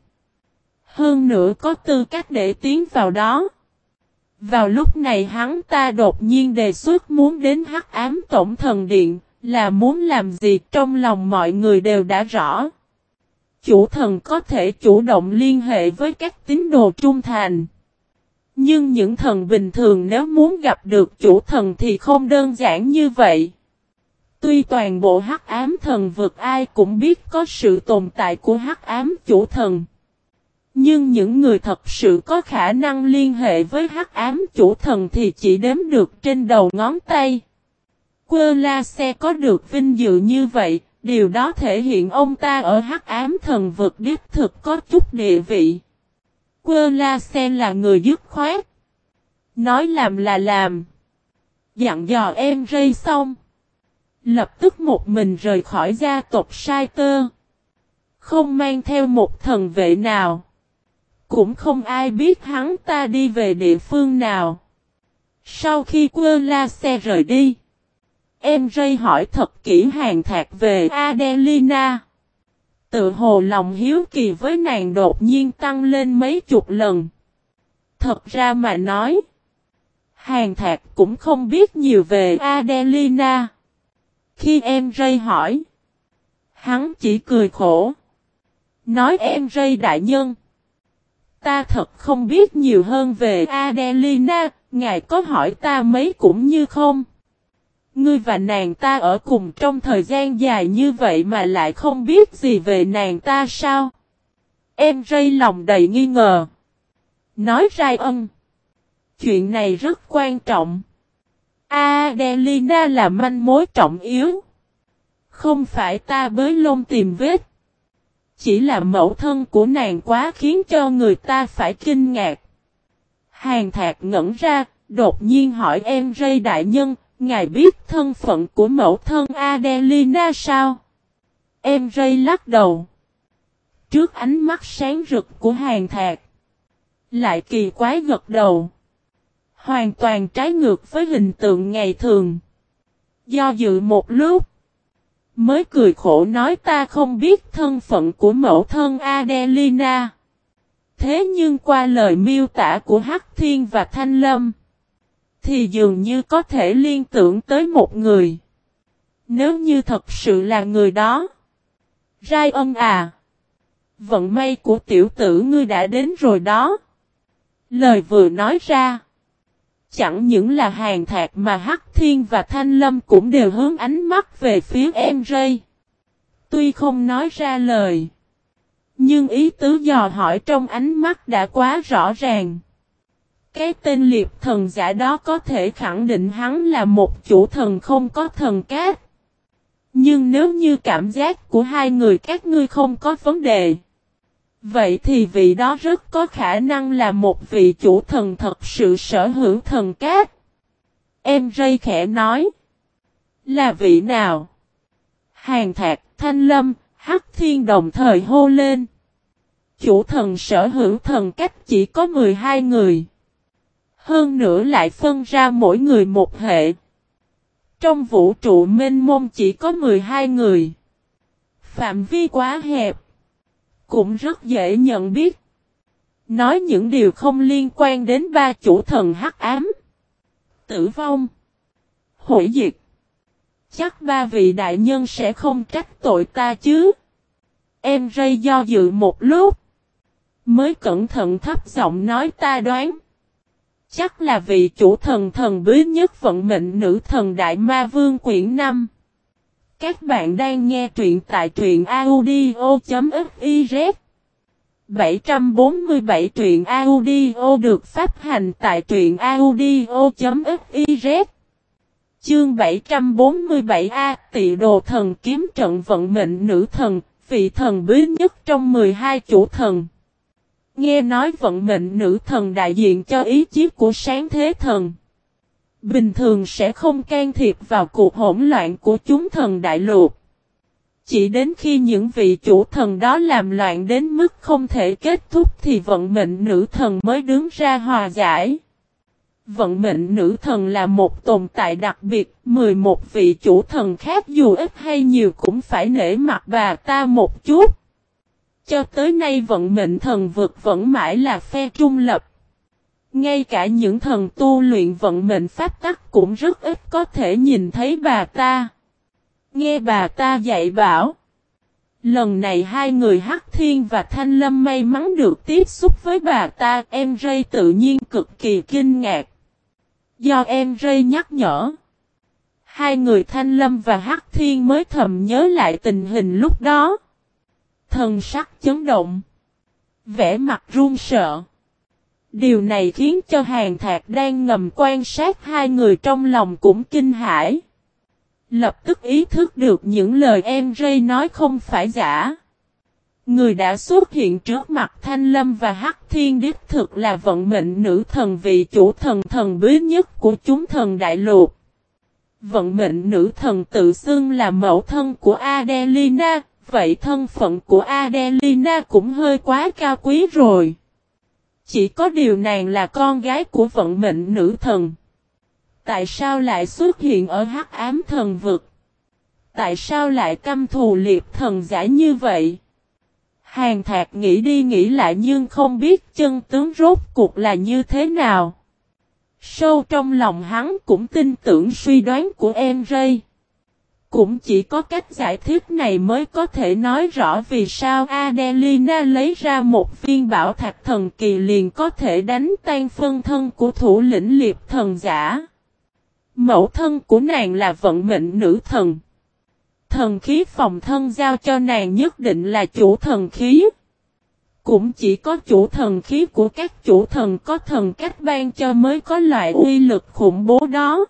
Hơn nữa có tư cách để tiến vào đó. Vào lúc này hắn ta đột nhiên đề xuất muốn đến Hắc Ám Tổng Thần Điện, là muốn làm gì trong lòng mọi người đều đã rõ. Chủ thần có thể chủ động liên hệ với các tín đồ trung thành. Nhưng những thần bình thường nếu muốn gặp được chủ thần thì không đơn giản như vậy. Tuy toàn bộ Hắc Ám Thần Vực ai cũng biết có sự tồn tại của Hắc Ám Chủ Thần. Nhưng những người thật sự có khả năng liên hệ với Hắc Ám Chủ Thần thì chỉ đếm được trên đầu ngón tay. Quơ La Xe có được vinh dự như vậy, điều đó thể hiện ông ta ở Hắc Ám Thần Vực đích thực có chút địa vị. Quơ La Xe là người dứt khoát. Nói làm là làm. Dặn dò em Ray xong. Lập tức một mình rời khỏi gia tộc Sai Tơ. Không mang theo một thần vệ nào. Cũng không ai biết hắn ta đi về địa phương nào. Sau khi Quơ La Xe rời đi, em Ray hỏi thật kỹ Hàn Thạc về Adelina. Tự hồ lòng hiếu kỳ với nàng đột nhiên tăng lên mấy chục lần. Thật ra mà nói, Hàn Thạc cũng không biết nhiều về Adelina. Khi em Ray hỏi, hắn chỉ cười khổ. Nói em Ray đại nhân, ta thật không biết nhiều hơn về Adelina, ngài có hỏi ta mấy cũng như không. Ngươi và nàng ta ở cùng trong thời gian dài như vậy mà lại không biết gì về nàng ta sao? Em Ray lòng đầy nghi ngờ. Nói ra chuyện này rất quan trọng. Adelina là manh mối trọng yếu. Không phải ta bới lông tìm vết. Chỉ là mẫu thân của nàng quá khiến cho người ta phải kinh ngạc. Hàn Thạc ngẩn ra, đột nhiên hỏi em Ray đại nhân, Ngài biết thân phận của mẫu thân Adelina sao? Em Ray lắc đầu. Trước ánh mắt sáng rực của Hàn Thạc, lại kỳ quái gật đầu. Hoàn toàn trái ngược với hình tượng ngày thường. Do dự một lúc, mới cười khổ nói ta không biết thân phận của mẫu thân Adelina. Thế nhưng qua lời miêu tả của Hắc Thiên và Thanh Lâm, thì dường như có thể liên tưởng tới một người. Nếu như thật sự là người đó. Ryan à! Vận may của tiểu tử ngươi đã đến rồi đó. Lời vừa nói ra. Chẳng những là Hàn Thạc mà Hắc Thiên và Thanh Lâm cũng đều hướng ánh mắt về phía em Ray. Tuy không nói ra lời, nhưng ý tứ dò hỏi trong ánh mắt đã quá rõ ràng. Cái tên liệp thần giả đó có thể khẳng định hắn là một chủ thần không có thần cát. Nhưng nếu như cảm giác của hai người các ngươi không có vấn đề, vậy thì vị đó rất có khả năng là một vị chủ thần thật sự sở hữu thần cát. Em Ray khẽ nói. Là vị nào? Hàn Thạc, Thanh Lâm, Hắc Thiên đồng thời hô lên. Chủ thần sở hữu thần cát chỉ có 12 người. Hơn nữa lại phân ra mỗi người một hệ. Trong vũ trụ mênh mông chỉ có 12 người. Phạm vi quá hẹp. Cũng rất dễ nhận biết. Nói những điều không liên quan đến ba chủ thần hắc ám. Tử vong. Hủy diệt. Chắc ba vị đại nhân sẽ không trách tội ta chứ. Em Ray do dự một lúc. Mới cẩn thận thấp giọng nói ta đoán. Chắc là vị chủ thần thần bí nhất vận mệnh nữ thần Đại Ma Vương quyển 5. Các bạn đang nghe truyện tại truyện audio.fiz 747 truyện audio được phát hành tại truyện audio.fiz. Chương 747A Tị đồ thần kiếm trận vận mệnh nữ thần, vị thần bí nhất trong 12 chủ thần. Nghe nói vận mệnh nữ thần đại diện cho ý chí của sáng thế thần. Bình thường sẽ không can thiệp vào cuộc hỗn loạn của chúng thần đại lục. Chỉ đến khi những vị chủ thần đó làm loạn đến mức không thể kết thúc thì vận mệnh nữ thần mới đứng ra hòa giải. Vận mệnh nữ thần là một tồn tại đặc biệt, 11 vị chủ thần khác dù ít hay nhiều cũng phải nể mặt bà ta một chút. Cho tới nay vận mệnh thần vực vẫn mãi là phe trung lập. Ngay cả những thần tu luyện vận mệnh pháp tắc cũng rất ít có thể nhìn thấy bà ta. Nghe bà ta dạy bảo. Lần này hai người Hắc Thiên và Thanh Lâm may mắn được tiếp xúc với bà ta. Em Ray tự nhiên cực kỳ kinh ngạc. Do em Ray nhắc nhở. Hai người Thanh Lâm và Hắc Thiên mới thầm nhớ lại tình hình lúc đó. Thần sắc chấn động. Vẻ mặt run sợ. Điều này khiến cho Hàn Thạc đang ngầm quan sát hai người trong lòng cũng kinh hãi. Lập tức ý thức được những lời em Ray nói không phải giả. Người đã xuất hiện trước mặt Thanh Lâm và Hắc Thiên đích thực là vận mệnh nữ thần vị chủ thần thần bí nhất của chúng thần đại lục. Vận mệnh nữ thần tự xưng là mẫu thân của Adelina, vậy thân phận của Adelina cũng hơi quá cao quý rồi. Chỉ có điều nàng là con gái của vận mệnh nữ thần. Tại sao lại xuất hiện ở Hắc Ám thần vực? Tại sao lại căm thù liệp thần giả như vậy? Hàn Thạc nghĩ đi nghĩ lại nhưng không biết chân tướng rốt cuộc là như thế nào. Sâu trong lòng hắn cũng tin tưởng suy đoán của em Ray. Cũng chỉ có cách giải thích này mới có thể nói rõ vì sao Adelina lấy ra một viên bảo thạch thần kỳ liền có thể đánh tan phân thân của thủ lĩnh liệp thần giả. Mẫu thân của nàng là vận mệnh nữ thần. Thần khí phòng thân giao cho nàng nhất định là chủ thần khí. Cũng chỉ có chủ thần khí của các chủ thần có thần cách ban cho mới có loại uy lực khủng bố đó.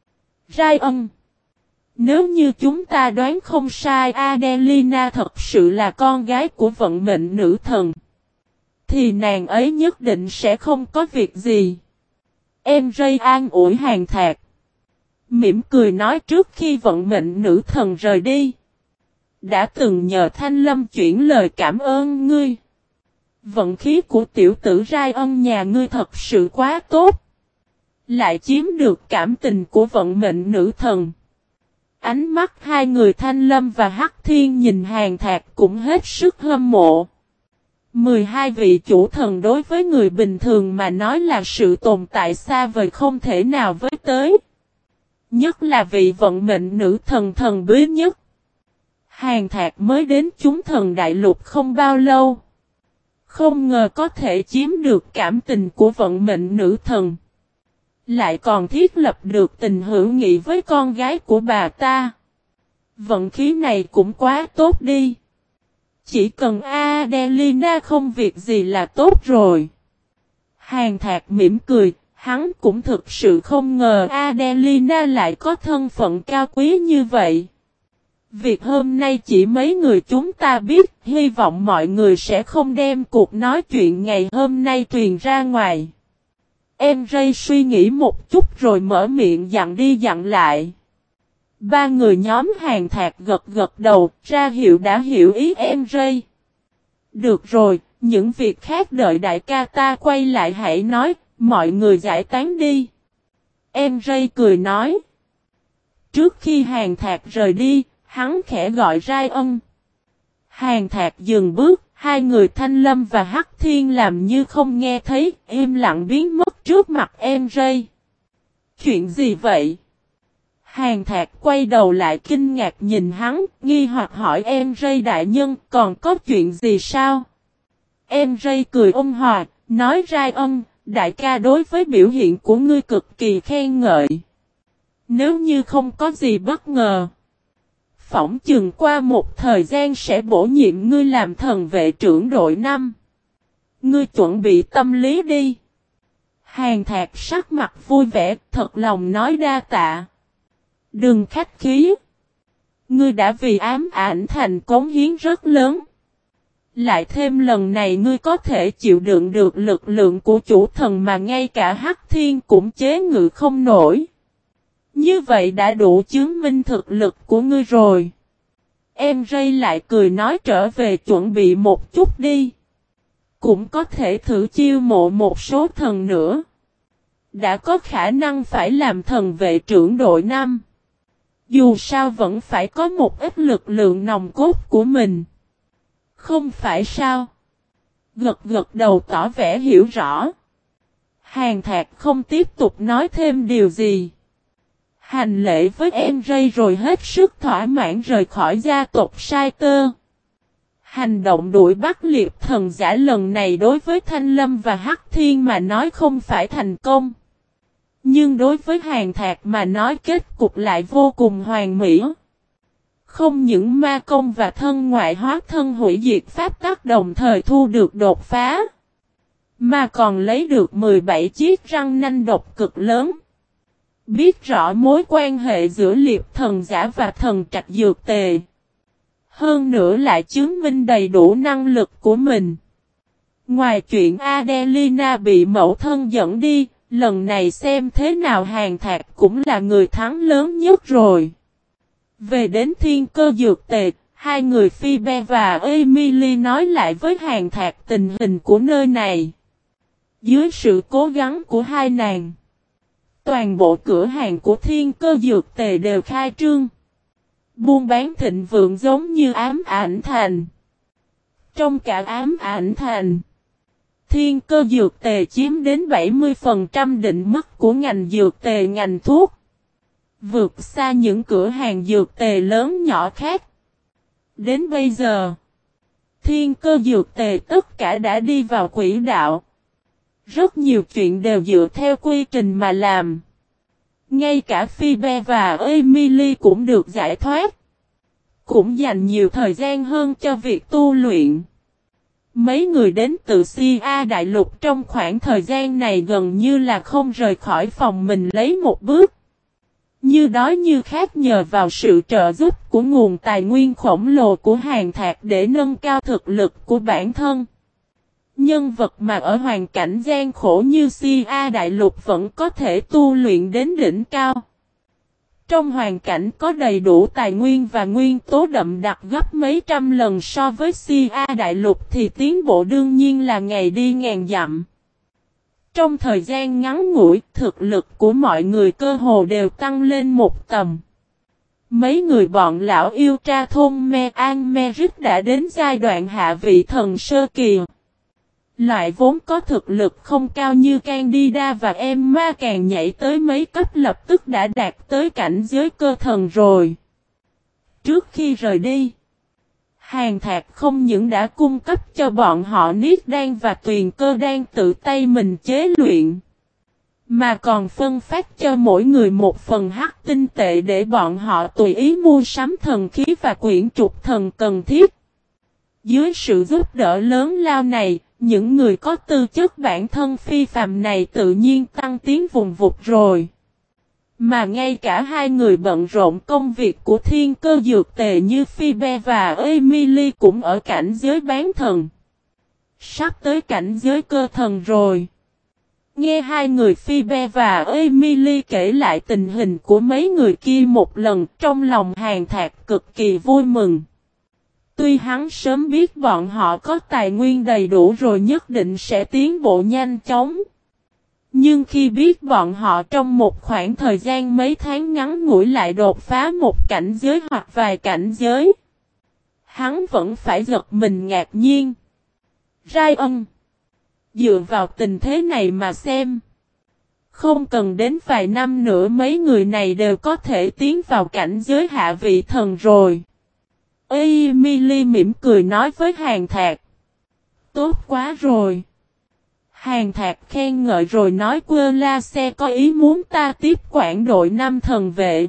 Ryan, nếu như chúng ta đoán không sai Adelina thật sự là con gái của vận mệnh nữ thần, thì nàng ấy nhất định sẽ không có việc gì. Em Ray an ủi Hàn Thạc. Mỉm cười nói trước khi vận mệnh nữ thần rời đi. Đã từng nhờ Thanh Lâm chuyển lời cảm ơn ngươi. Vận khí của tiểu tử Rai Ân nhà ngươi thật sự quá tốt. Lại chiếm được cảm tình của vận mệnh nữ thần. Ánh mắt hai người Thanh Lâm và Hắc Thiên nhìn Hàn Thạc cũng hết sức hâm mộ. 12 vị chủ thần đối với người bình thường mà nói là sự tồn tại xa vời không thể nào với tới. Nhất là vị vận mệnh nữ thần thần bí nhất. Hàn Thạc mới đến chúng thần đại lục không bao lâu. Không ngờ có thể chiếm được cảm tình của vận mệnh nữ thần. Lại còn thiết lập được tình hữu nghị với con gái của bà ta. Vận khí này cũng quá tốt đi. Chỉ cần Adelina không việc gì là tốt rồi. Hàn Thạc mỉm cười, hắn cũng thực sự không ngờ Adelina lại có thân phận cao quý như vậy. Việc hôm nay chỉ mấy người chúng ta biết, hy vọng mọi người sẽ không đem cuộc nói chuyện ngày hôm nay truyền ra ngoài. Em Ray suy nghĩ một chút rồi mở miệng dặn đi dặn lại. Ba người nhóm Hàn Thạc gật gật đầu, ra hiệu đã hiểu ý em Ray. Được rồi, những việc khác đợi đại ca ta quay lại hãy nói, mọi người giải tán đi. Em Ray cười nói. Trước khi Hàn Thạc rời đi, hắn khẽ gọi Rai Ân. Hàn Thạc dừng bước, hai người Thanh Lâm và Hắc Thiên làm như không nghe thấy, im lặng biến mất trước mặt em Ray. Chuyện gì vậy? Hàn Thạc quay đầu lại kinh ngạc nhìn hắn, nghi hoặc hỏi em Ray đại nhân còn có chuyện gì sao? Em Ray cười ôn hòa, nói Rai Ân, đại ca đối với biểu hiện của ngươi cực kỳ khen ngợi. Nếu như không có gì bất ngờ, phỏng chừng qua một thời gian sẽ bổ nhiệm ngươi làm thần vệ trưởng đội 5. Ngươi chuẩn bị tâm lý đi. Hàn Thạc sắc mặt vui vẻ, thật lòng nói đa tạ. Đừng khách khí. Ngươi đã vì ám ảnh thành cống hiến rất lớn. Lại thêm lần này ngươi có thể chịu đựng được lực lượng của chủ thần mà ngay cả Hắc Thiên cũng chế ngự không nổi. Như vậy đã đủ chứng minh thực lực của ngươi rồi. Em Ray lại cười nói trở về chuẩn bị một chút đi. Cũng có thể thử chiêu mộ một số thần nữa. Đã có khả năng phải làm thần vệ trưởng đội 5. Dù sao vẫn phải có một ít lực lượng nòng cốt của mình. Không phải sao? Gật gật đầu tỏ vẻ hiểu rõ. Hàn Thạc không tiếp tục nói thêm điều gì. Hành lễ với em Ray rồi hết sức thỏa mãn rời khỏi gia tộc Sai Tơ. Hành động đuổi bắt liệp thần giả lần này đối với Thanh Lâm và Hắc Thiên mà nói không phải thành công. Nhưng đối với Hàn Thạc mà nói kết cục lại vô cùng hoàn mỹ. Không những ma công và thân ngoại hóa thân hủy diệt pháp tắc đồng thời thu được đột phá. Mà còn lấy được 17 chiếc răng nanh độc cực lớn. Biết rõ mối quan hệ giữa liệp thần giả và thần trạch dược tề. Hơn nữa lại chứng minh đầy đủ năng lực của mình. Ngoài chuyện Adelina bị mẫu thân dẫn đi, lần này xem thế nào Hàn Thạc cũng là người thắng lớn nhất rồi. Về đến thiên cơ dược tề, hai người Phoebe và Emily nói lại với Hàn Thạc tình hình của nơi này. Dưới sự cố gắng của hai nàng, toàn bộ cửa hàng của thiên cơ dược tề đều khai trương. Buôn bán thịnh vượng giống như ám ảnh thành. Trong cả ám ảnh thành, thiên cơ dược tề chiếm đến 70% định mức của ngành dược tề ngành thuốc. Vượt xa những cửa hàng dược tề lớn nhỏ khác. Đến bây giờ, thiên cơ dược tề tất cả đã đi vào quỹ đạo. Rất nhiều chuyện đều dựa theo quy trình mà làm. Ngay cả Phoebe và Emily cũng được giải thoát. Cũng dành nhiều thời gian hơn cho việc tu luyện. Mấy người đến từ Sia Đại Lục trong khoảng thời gian này gần như là không rời khỏi phòng mình lấy một bước. Như đói như khát nhờ vào sự trợ giúp của nguồn tài nguyên khổng lồ của Hàn Thạc để nâng cao thực lực của bản thân. Nhân vật mà ở hoàn cảnh gian khổ như Sia Đại Lục vẫn có thể tu luyện đến đỉnh cao. trong hoàn cảnh có đầy đủ tài nguyên và nguyên tố đậm đặc gấp mấy trăm lần so với Sia Đại Lục thì tiến bộ đương nhiên là ngày đi ngàn dặm. Trong thời gian ngắn ngủi, thực lực của mọi người cơ hồ đều tăng lên một tầm. Mấy người bọn lão yêu tra thôn Me An Merit đã đến giai đoạn hạ vị thần sơ kỳ. Loại vốn có thực lực không cao như Candida và Emma càng nhảy tới mấy cấp lập tức đã đạt tới cảnh giới cơ thần rồi. Trước khi rời đi, Hàn Thạc không những đã cung cấp cho bọn họ niết đan và tuyền cơ đan tự tay mình chế luyện, mà còn phân phát cho mỗi người một phần hắc tinh tệ để bọn họ tùy ý mua sắm thần khí và quyển trục thần cần thiết. Dưới sự giúp đỡ lớn lao này, những người có tư chất bản thân phi phàm này tự nhiên tăng tiến vùng vụt rồi. Mà ngay cả hai người bận rộn công việc của thiên cơ dược tề như Phoebe và Emily cũng ở cảnh giới bán thần. Sắp tới cảnh giới cơ thần rồi. Nghe hai người Phoebe và Emily kể lại tình hình của mấy người kia một lần, trong lòng Hàn Thạc cực kỳ vui mừng. Tuy hắn sớm biết bọn họ có tài nguyên đầy đủ rồi nhất định sẽ tiến bộ nhanh chóng. Nhưng khi biết bọn họ trong một khoảng thời gian mấy tháng ngắn ngủi lại đột phá một cảnh giới hoặc vài cảnh giới, hắn vẫn phải giật mình ngạc nhiên. Ryan, dựa vào tình thế này mà xem, không cần đến vài năm nữa mấy người này đều có thể tiến vào cảnh giới hạ vị thần rồi. Emily mỉm cười nói với Hàn Thạc. Tốt quá rồi. Hàn Thạc khen ngợi rồi nói quơ la xe có ý muốn ta tiếp quản đội 5 thần vệ.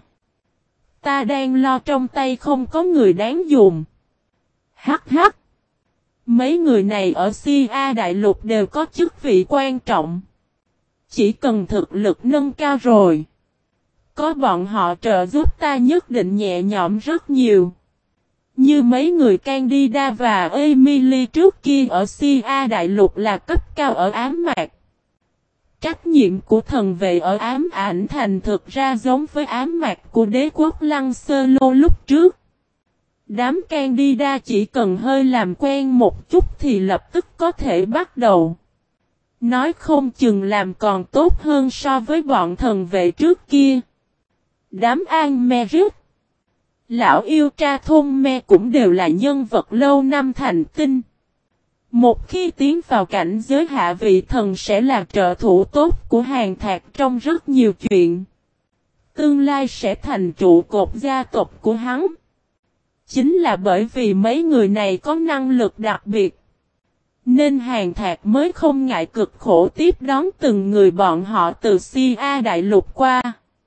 Ta đang lo trong tay không có người đáng dùng. Hắc hắc. Mấy người này ở Sia Đại Lục đều có chức vị quan trọng. Chỉ cần thực lực nâng cao rồi, có bọn họ trợ giúp ta nhất định nhẹ nhõm rất nhiều. Như mấy người Candida và Emily trước kia ở Sia Đại Lục là cấp cao ở ám mạc. Trách nhiệm của thần vệ ở ám ảnh thành thực ra giống với ám mạc của đế quốc Lăng Sơ Lô lúc trước. Đám Candida chỉ cần hơi làm quen một chút thì lập tức có thể bắt đầu. Nói không chừng làm còn tốt hơn so với bọn thần vệ trước kia. Đám An Merit, lão yêu tra thôn Me cũng đều là nhân vật lâu năm thành tinh. Một khi tiến vào cảnh giới hạ vị thần sẽ là trợ thủ tốt của Hàn Thạc trong rất nhiều chuyện. Tương lai sẽ thành trụ cột gia tộc của hắn. Chính là bởi vì mấy người này có năng lực đặc biệt, nên Hàn Thạc mới không ngại cực khổ tiếp đón từng người bọn họ từ Sia Đại Lục qua.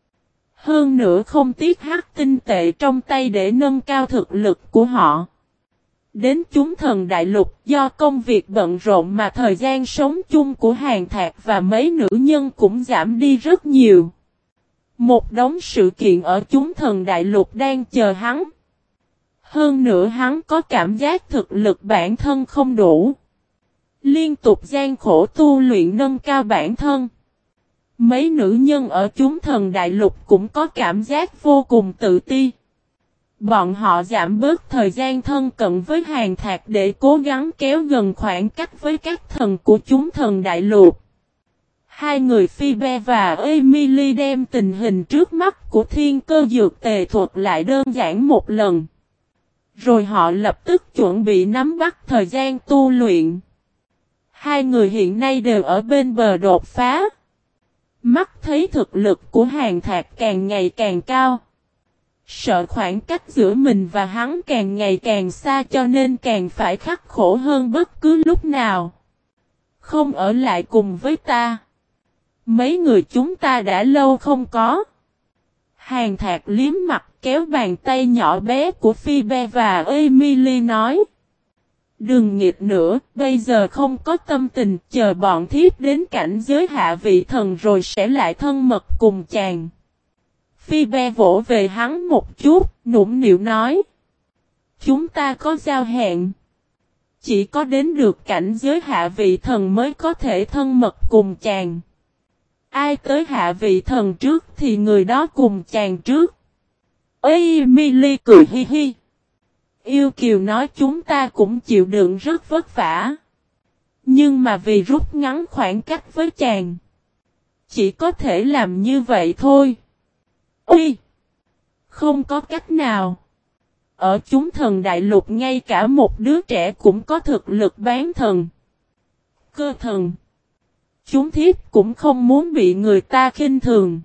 Hơn nữa không tiếc hắc tinh tệ trong tay để nâng cao thực lực của họ. Đến chúng thần đại lục do công việc bận rộn mà thời gian sống chung của Hàn Thạc và mấy nữ nhân cũng giảm đi rất nhiều. Một đống sự kiện ở chúng thần đại lục đang chờ hắn. Hơn nữa hắn có cảm giác thực lực bản thân không đủ. Liên tục gian khổ tu luyện nâng cao bản thân. Mấy nữ nhân ở chúng thần đại lục cũng có cảm giác vô cùng tự ti. Bọn họ giảm bớt thời gian thân cận với Hàn Thạc để cố gắng kéo gần khoảng cách với các thần của chúng thần đại lục. Hai người Phoebe và Emily đem tình hình trước mắt của thiên cơ dược tề thuật lại đơn giản một lần. Rồi họ lập tức chuẩn bị nắm bắt thời gian tu luyện. Hai người hiện nay đều ở bên bờ đột phá. Mắt thấy thực lực của Hàn Thạc càng ngày càng cao. Sợ khoảng cách giữa mình và hắn càng ngày càng xa cho nên càng phải khắc khổ hơn bất cứ lúc nào. Không ở lại cùng với ta. Mấy người chúng ta đã lâu không có. Hàn Thạc liếm mặt kéo bàn tay nhỏ bé của Phoebe và Emily nói. Đừng nghịch nữa, bây giờ không có tâm tình, chờ bọn thiếp đến cảnh giới hạ vị thần rồi sẽ lại thân mật cùng chàng. Phoebe vỗ về hắn một chút, nũng nịu nói. Chúng ta có giao hẹn. Chỉ có đến được cảnh giới hạ vị thần mới có thể thân mật cùng chàng. Ai tới hạ vị thần trước thì người đó cùng chàng trước. Emily cười hi hi. Yêu Kiều nói chúng ta cũng chịu đựng rất vất vả. Nhưng mà vì rút ngắn khoảng cách với chàng, chỉ có thể làm như vậy thôi. Ui! Không có cách nào. Ở chúng thần đại lục ngay cả một đứa trẻ cũng có thực lực bán thần. Cơ thần. Chúng thiếp cũng không muốn bị người ta khinh thường.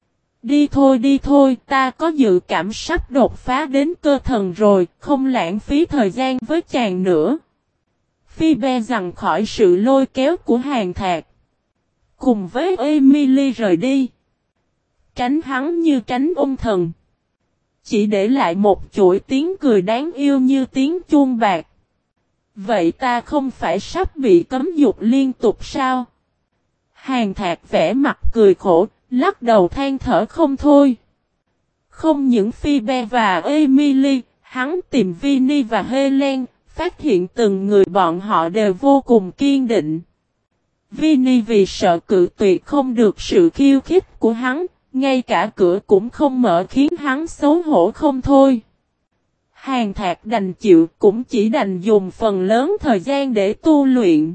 Đi thôi, ta có dự cảm sắp đột phá đến cơ thần rồi, không lãng phí thời gian với chàng nữa. Phi Be rằng khỏi sự lôi kéo của Hàn Thạc. Cùng với Emily rời đi. Tránh hắn như tránh ôn thần. Chỉ để lại một chuỗi tiếng cười đáng yêu như tiếng chuông bạc. Vậy ta không phải sắp bị cấm dục liên tục sao? Hàn Thạc vẽ mặt cười khổ, lắc đầu than thở không thôi. Không những Phoebe và Emily, hắn tìm Vinny và Helen, phát hiện từng người bọn họ đều vô cùng kiên định. Vinny vì sợ cự tuyệt không được sự khiêu khích của hắn, ngay cả cửa cũng không mở khiến hắn xấu hổ không thôi. Hàn Thạc đành chịu cũng chỉ đành dùng phần lớn thời gian để tu luyện.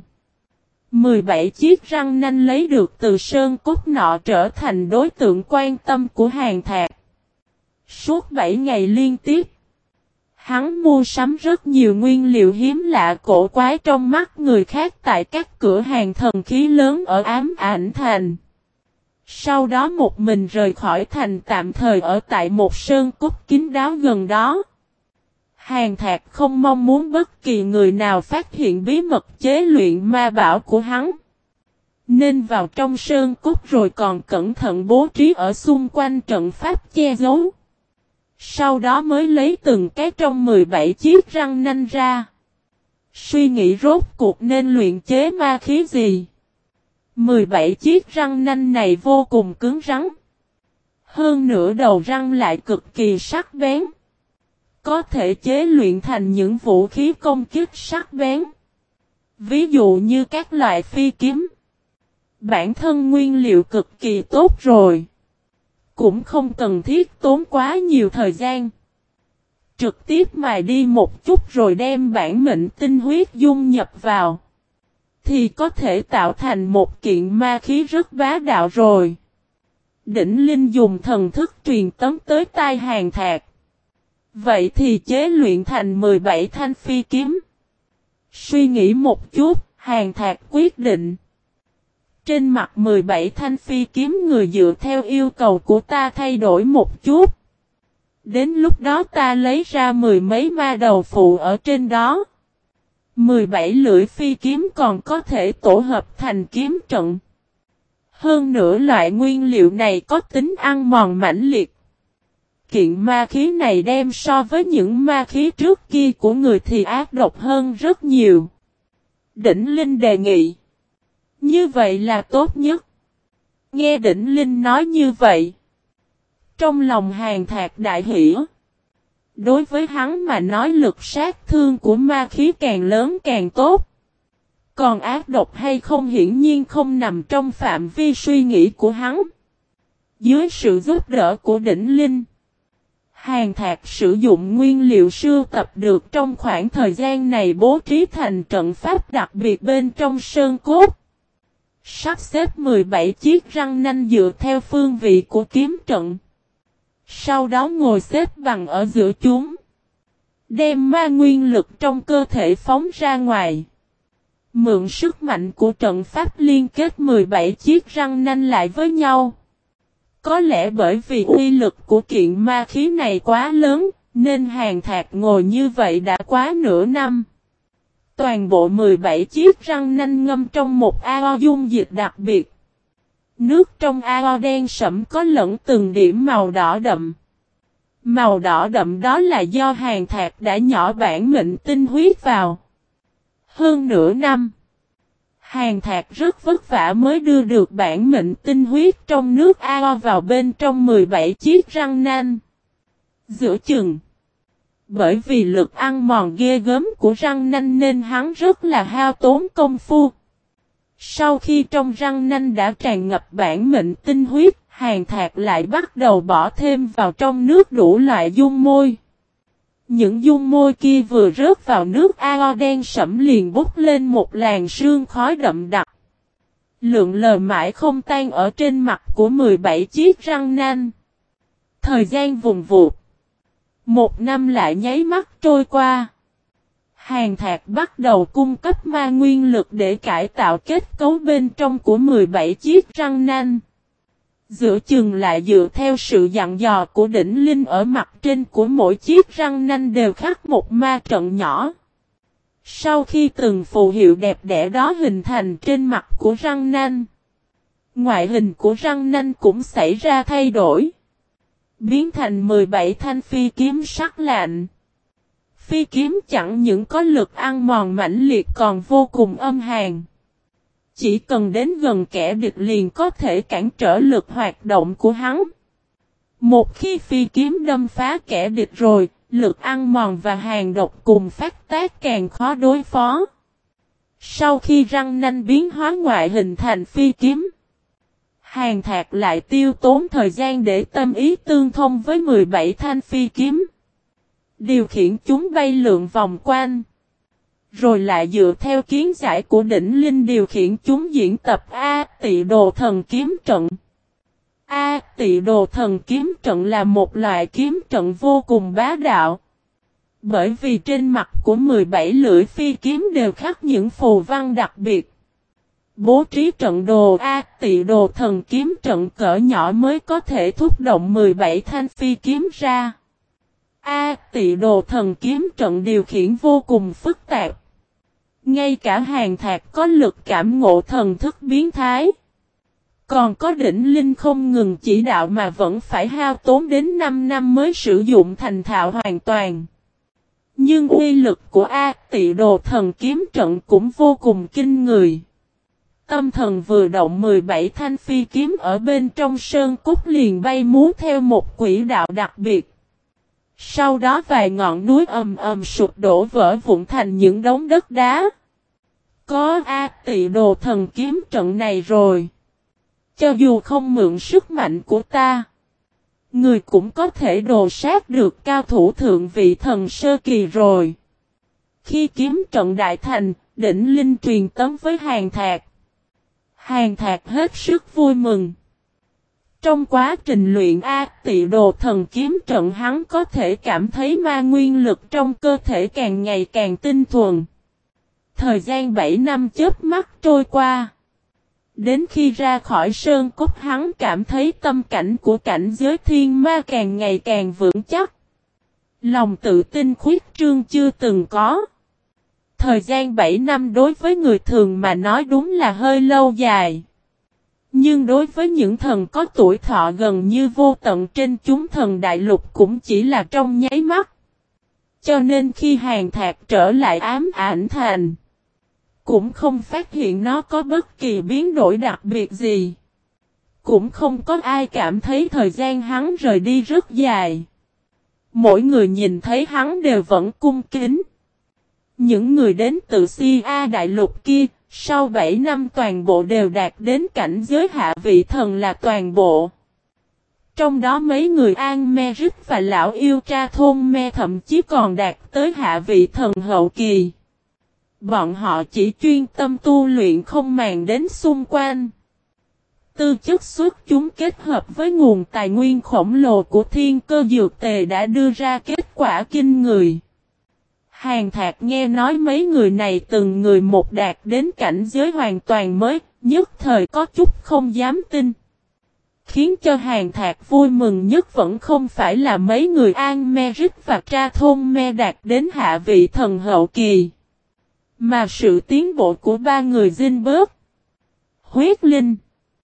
17 chiếc răng nanh lấy được từ sơn cốt nọ trở thành đối tượng quan tâm của Hàn Thạc. Suốt 7 ngày liên tiếp, hắn mua sắm rất nhiều nguyên liệu hiếm lạ cổ quái trong mắt người khác tại các cửa hàng thần khí lớn ở Ám Ảnh Thành. Sau đó một mình rời khỏi thành tạm thời ở tại một sơn cốt kín đáo gần đó. Hàn Thạc không mong muốn bất kỳ người nào phát hiện bí mật chế luyện ma bảo của hắn. Nên vào trong sơn cốt rồi còn cẩn thận bố trí ở xung quanh trận pháp che giấu. Sau đó mới lấy từng cái trong 17 chiếc răng nanh ra. Suy nghĩ rốt cuộc nên luyện chế ma khí gì. 17 chiếc răng nanh này vô cùng cứng rắn. Hơn nữa đầu răng lại cực kỳ sắc bén. Có thể chế luyện thành những vũ khí công kích sắc bén. Ví dụ như các loại phi kiếm. Bản thân nguyên liệu cực kỳ tốt rồi. Cũng không cần thiết tốn quá nhiều thời gian. Trực tiếp mài đi một chút rồi đem bản mệnh tinh huyết dung nhập vào. Thì có thể tạo thành một kiện ma khí rất bá đạo rồi. Đỉnh Linh dùng thần thức truyền tống tới tai Hàn Thạc. Vậy thì chế luyện thành 17 thanh phi kiếm. Suy nghĩ một chút, Hàn Thạc quyết định. Trên mặt 17 thanh phi kiếm người dựa theo yêu cầu của ta thay đổi một chút. Đến lúc đó ta lấy ra 10 mấy ma đầu phụ ở trên đó. 17 lưỡi phi kiếm còn có thể tổ hợp thành kiếm trận. Hơn nữa loại nguyên liệu này có tính ăn mòn mãnh liệt. Kiện ma khí này đem so với những ma khí trước kia của người thì ác độc hơn rất nhiều. Đỉnh Linh đề nghị. Như vậy là tốt nhất. Nghe Đỉnh Linh nói như vậy. Trong lòng Hàn Thạc đại hỉ. Đối với hắn mà nói lực sát thương của ma khí càng lớn càng tốt. Còn ác độc hay không hiển nhiên không nằm trong phạm vi suy nghĩ của hắn. Dưới sự giúp đỡ của Đỉnh Linh, Hàn Thạc sử dụng nguyên liệu sưu tập được trong khoảng thời gian này bố trí thành trận pháp đặc biệt bên trong sơn cốt. Sắp xếp 17 chiếc răng nanh dựa theo phương vị của kiếm trận. Sau đó ngồi xếp bằng ở giữa chúng. Đem ma nguyên lực trong cơ thể phóng ra ngoài. Mượn sức mạnh của trận pháp liên kết 17 chiếc răng nanh lại với nhau. Có lẽ bởi vì uy lực của kiện ma khí này quá lớn, nên Hàn Thạc ngồi như vậy đã quá nửa năm. Toàn bộ 17 chiếc răng nanh ngâm trong một ao dung dịch đặc biệt. Nước trong ao đen sẫm có lẫn từng điểm màu đỏ đậm. Màu đỏ đậm đó là do Hàn Thạc đã nhỏ bản mệnh tinh huyết vào. Hơn nửa năm, Hàn Thạc rất vất vả mới đưa được bản mệnh tinh huyết trong nước ao vào bên trong 17 chiếc răng nanh. Giữa chừng, bởi vì lực ăn mòn ghê gớm của răng nanh nên hắn rất là hao tốn công phu. Sau khi trong răng nanh đã tràn ngập bản mệnh tinh huyết, Hàn Thạc lại bắt đầu bỏ thêm vào trong nước đủ loại dung môi. Những dung môi kia vừa rớt vào nước ao đen sẫm liền bốc lên một làn sương khói đậm đặc. Lượn lờ mãi không tan ở trên mặt của 17 chiếc răng nanh. Thời gian vùn vụt. Một năm lại nháy mắt trôi qua. Hàn Thạc bắt đầu cung cấp ma nguyên lực để cải tạo kết cấu bên trong của 17 chiếc răng nanh. Giữa chừng lại dựa theo sự dặn dò của đỉnh linh ở mặt trên của mỗi chiếc răng nanh đều khắc một ma trận nhỏ. Sau khi từng phù hiệu đẹp đẽ đó hình thành trên mặt của răng nanh, ngoại hình của răng nanh cũng xảy ra thay đổi. Biến thành 17 thanh phi kiếm sắc lạnh. Phi kiếm chẳng những có lực ăn mòn mãnh liệt còn vô cùng âm hàn. Chỉ cần đến gần kẻ địch liền có thể cản trở lực hoạt động của hắn. Một khi phi kiếm đâm phá kẻ địch rồi, lực ăn mòn và hàn độc cùng phát tác càng khó đối phó. Sau khi răng nanh biến hóa ngoại hình thành phi kiếm, Hàn Thạc lại tiêu tốn thời gian để tâm ý tương thông với 17 thanh phi kiếm. Điều khiển chúng bay lượn vòng quanh. Rồi lại dựa theo kiến giải của đỉnh linh điều khiển chúng diễn tập A Tị Đồ Thần Kiếm Trận. A Tị Đồ Thần Kiếm Trận là một loại kiếm trận vô cùng bá đạo. Bởi vì trên mặt của 17 lưỡi phi kiếm đều khắc những phù văn đặc biệt. Bố trí trận đồ A Tị Đồ Thần Kiếm Trận cỡ nhỏ mới có thể thúc động 17 thanh phi kiếm ra. A Tị Đồ Thần Kiếm Trận điều khiển vô cùng phức tạp. Ngay cả Hàn Thạc có lực cảm ngộ thần thức biến thái. Còn có đỉnh linh không ngừng chỉ đạo mà vẫn phải hao tốn đến 5 năm mới sử dụng thành thạo hoàn toàn. Nhưng uy lực của A Tị Đồ Thần Kiếm Trận cũng vô cùng kinh người. Tâm thần vừa động 17 thanh phi kiếm ở bên trong sơn cốt liền bay múa theo một quỹ đạo đặc biệt. Sau đó vài ngọn núi ầm ầm sụp đổ vỡ vụn thành những đống đất đá. Có A Tị Đồ Thần Kiếm Trận này rồi. Cho dù không mượn sức mạnh của ta, người cũng có thể đồ sát được cao thủ thượng vị thần sơ kỳ rồi. Khi kiếm trận đại thành, đỉnh linh truyền tống với Hàn Thạc. Hàn Thạc hết sức vui mừng. Trong quá trình luyện A Tị Đồ Thần Kiếm Trận hắn có thể cảm thấy ma nguyên lực trong cơ thể càng ngày càng tinh thuần. Thời gian 7 năm chớp mắt trôi qua. Đến khi ra khỏi sơn cốt hắn cảm thấy tâm cảnh của cảnh giới thiên ma càng ngày càng vững chắc. Lòng tự tin khuyết trương chưa từng có. Thời gian 7 năm đối với người thường mà nói đúng là hơi lâu dài. Nhưng đối với những thần có tuổi thọ gần như vô tận trên chúng thần đại lục cũng chỉ là trong nháy mắt. Cho nên khi Hàn Thạc trở lại ám ảnh thành, cũng không phát hiện nó có bất kỳ biến đổi đặc biệt gì. Cũng không có ai cảm thấy thời gian hắn rời đi rất dài. Mỗi người nhìn thấy hắn đều vẫn cung kính. Những người đến từ Si A đại lục kia, sau 7 năm toàn bộ đều đạt đến cảnh giới hạ vị thần là toàn bộ. Trong đó mấy người An Me Rít và lão yêu tra thôn Me thậm chí còn đạt tới hạ vị thần hậu kỳ. Bọn họ chỉ chuyên tâm tu luyện không màng đến xung quanh. Tư chất xuất chúng kết hợp với nguồn tài nguyên khổng lồ của thiên cơ dược tề đã đưa ra kết quả kinh người. Hàn Thạc nghe nói mấy người này từng người một đạt đến cảnh giới hoàn toàn mới, nhất thời có chút không dám tin. Khiến cho Hàn Thạc vui mừng nhất vẫn không phải là mấy người An Me Rít và Tra Thôn Me đạt đến hạ vị thần hậu kỳ, mà sự tiến bộ của ba người Zinberg, Huyết Linh,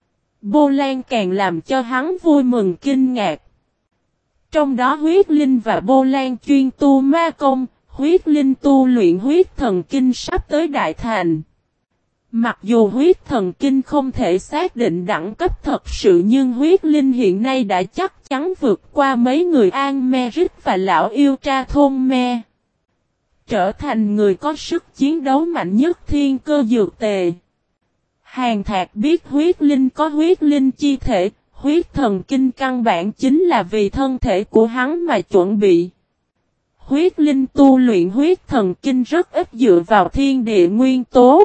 Bô Lan càng làm cho hắn vui mừng kinh ngạc. Trong đó Huyết Linh và Bô Lan chuyên tu ma công, Huyết Linh tu luyện huyết thần kinh sắp tới đại thành. Mặc dù huyết thần kinh không thể xác định đẳng cấp thật sự nhưng Huyết Linh hiện nay đã chắc chắn vượt qua mấy người An Me Rít và lão yêu tra thôn Me. Trở thành người có sức chiến đấu mạnh nhất thiên cơ dược tề. Hàn Thạc biết huyết linh có huyết linh chi thể, huyết thần kinh căn bản chính là vì thân thể của hắn mà chuẩn bị. Huyết linh tu luyện huyết thần kinh rất ít dựa vào thiên địa nguyên tố.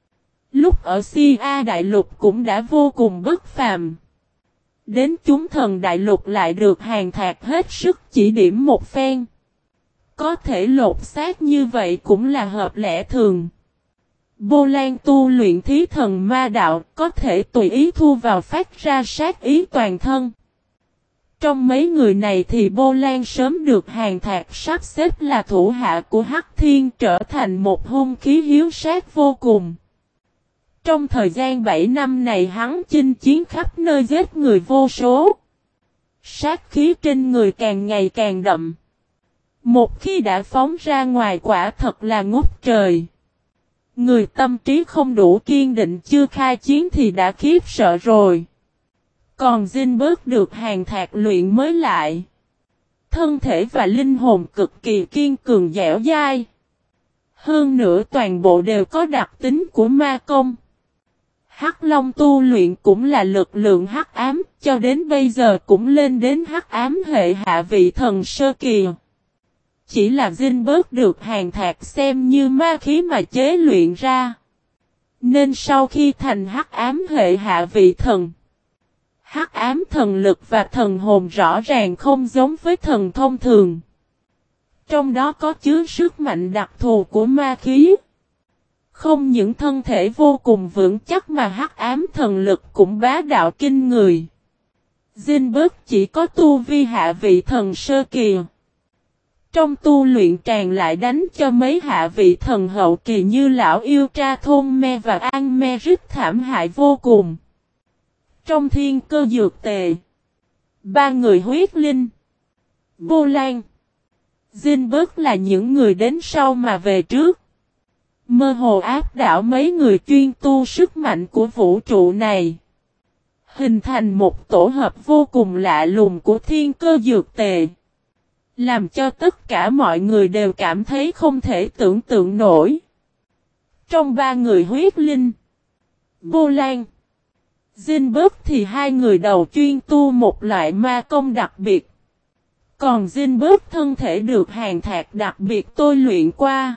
Lúc ở Si A Đại Lục cũng đã vô cùng bất phàm. Đến chúng thần đại lục lại được Hàn Thạc hết sức chỉ điểm một phen. Có thể lột xác như vậy cũng là hợp lẽ thường. Bô Lan tu luyện thí thần ma đạo có thể tùy ý thu vào phát ra sát ý toàn thân. Trong mấy người này thì Bô Lan sớm được Hàn Thạc sắp xếp là thủ hạ của Hắc Thiên trở thành một hung khí hiếu sát vô cùng. Trong thời gian 7 năm này hắn chinh chiến khắp nơi giết người vô số. Sát khí trên người càng ngày càng đậm. Một khi đã phóng ra ngoài quả thật là ngút trời. Người tâm trí không đủ kiên định chưa khai chiến thì đã khiếp sợ rồi. Còn Dinh bớt được Hàn Thạc luyện mới lại. Thân thể và linh hồn cực kỳ kiên cường dẻo dai. Hơn nữa toàn bộ đều có đặc tính của ma công. Hắc Long tu luyện cũng là lực lượng hắc ám, cho đến bây giờ cũng lên đến hắc ám hệ hạ vị thần sơ kỳ. Chỉ là Dinh bớt được Hàn Thạc xem như ma khí mà chế luyện ra. Nên sau khi thành hắc ám hệ hạ vị thần, hắc ám thần lực và thần hồn rõ ràng không giống với thần thông thường. Trong đó có chứa sức mạnh đặc thù của ma khí. Không những thân thể vô cùng vững chắc mà hắc ám thần lực cũng bá đạo kinh người. Dinh bớt chỉ có tu vi hạ vị thần sơ kỳ. Trong tu luyện tràn lại đánh cho mấy hạ vị thần hậu kỳ như lão yêu tra thôn me và an me rất thảm hại vô cùng. Trong thiên cơ dược tề, ba người huyết linh, Bô Lan, Dinh bớt là những người đến sau mà về trước. Mơ hồ áp đảo mấy người chuyên tu sức mạnh của vũ trụ này. Hình thành một tổ hợp vô cùng lạ lùng của thiên cơ dược tề. Làm cho tất cả mọi người đều cảm thấy không thể tưởng tượng nổi. Trong ba người huyết linh, Bô Lan, Dinh bớt thì hai người đầu chuyên tu một loại ma công đặc biệt. Còn Dinh bớt thân thể được Hàn Thạc đặc biệt tôi luyện qua.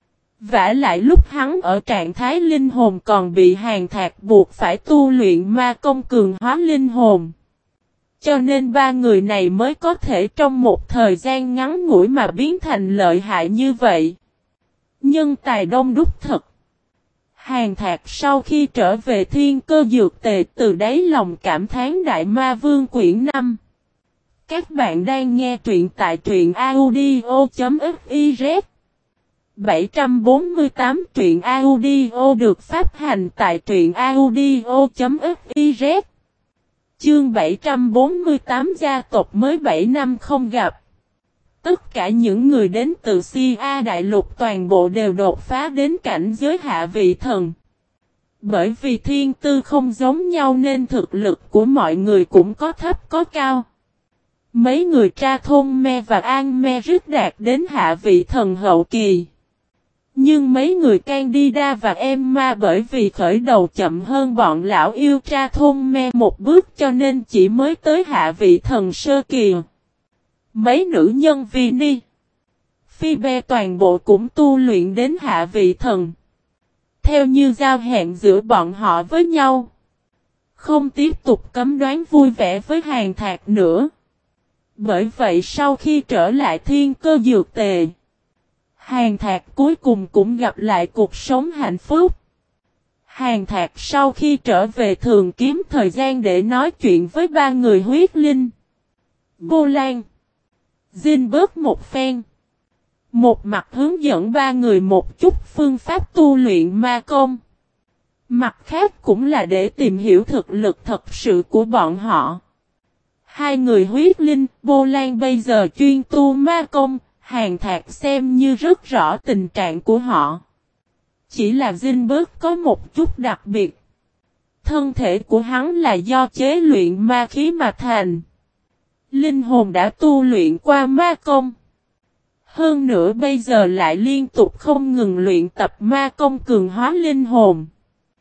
Vả lại lúc hắn ở trạng thái linh hồn còn bị Hàn Thạc buộc phải tu luyện ma công cường hóa linh hồn. Cho nên ba người này mới có thể trong một thời gian ngắn ngủi mà biến thành lợi hại như vậy. Nhân tài đông đúc thật. Hàn Thạc sau khi trở về thiên cơ dược tề từ đáy lòng cảm thán Đại Ma Vương quyển 5. Các bạn đang nghe truyện tại truyện audio.fiz 748 truyện audio được phát hành tại truyện audio.fiz. Chương 748 gia tộc mới 7 năm không gặp. Tất cả những người đến từ Si A Đại Lục toàn bộ đều đột phá đến cảnh giới hạ vị thần. Bởi vì thiên tư không giống nhau nên thực lực của mọi người cũng có thấp có cao. Mấy người tra thôn me và an me rất đạt đến hạ vị thần hậu kỳ. Nhưng mấy người Candida và Emma bởi vì khởi đầu chậm hơn bọn lão yêu tra thôn me một bước cho nên chỉ mới tới hạ vị thần sơ kỳ. Mấy nữ nhân Vini, Phoebe toàn bộ cũng tu luyện đến hạ vị thần. Theo như giao hẹn giữa bọn họ với nhau. Không tiếp tục cấm đoán vui vẻ với Hàn Thạc nữa. Bởi vậy sau khi trở lại thiên cơ dược tề, Hàn Thạc cuối cùng cũng gặp lại cuộc sống hạnh phúc. Hàn Thạc sau khi trở về thường kiếm thời gian để nói chuyện với ba người huyết linh, Bô Lan, Dinh bớt một phen. Một mặt hướng dẫn ba người một chút phương pháp tu luyện ma công. Mặt khác cũng là để tìm hiểu thực lực thật sự của bọn họ. Hai người huyết linh, Bô Lan bây giờ chuyên tu ma công. Hàn Thạc xem như rất rõ tình trạng của họ. Chỉ là Dinh bớt có một chút đặc biệt. Thân thể của hắn là do chế luyện ma khí mà thành. Linh hồn đã tu luyện qua ma công. Hơn nữa bây giờ lại liên tục không ngừng luyện tập ma công cường hóa linh hồn.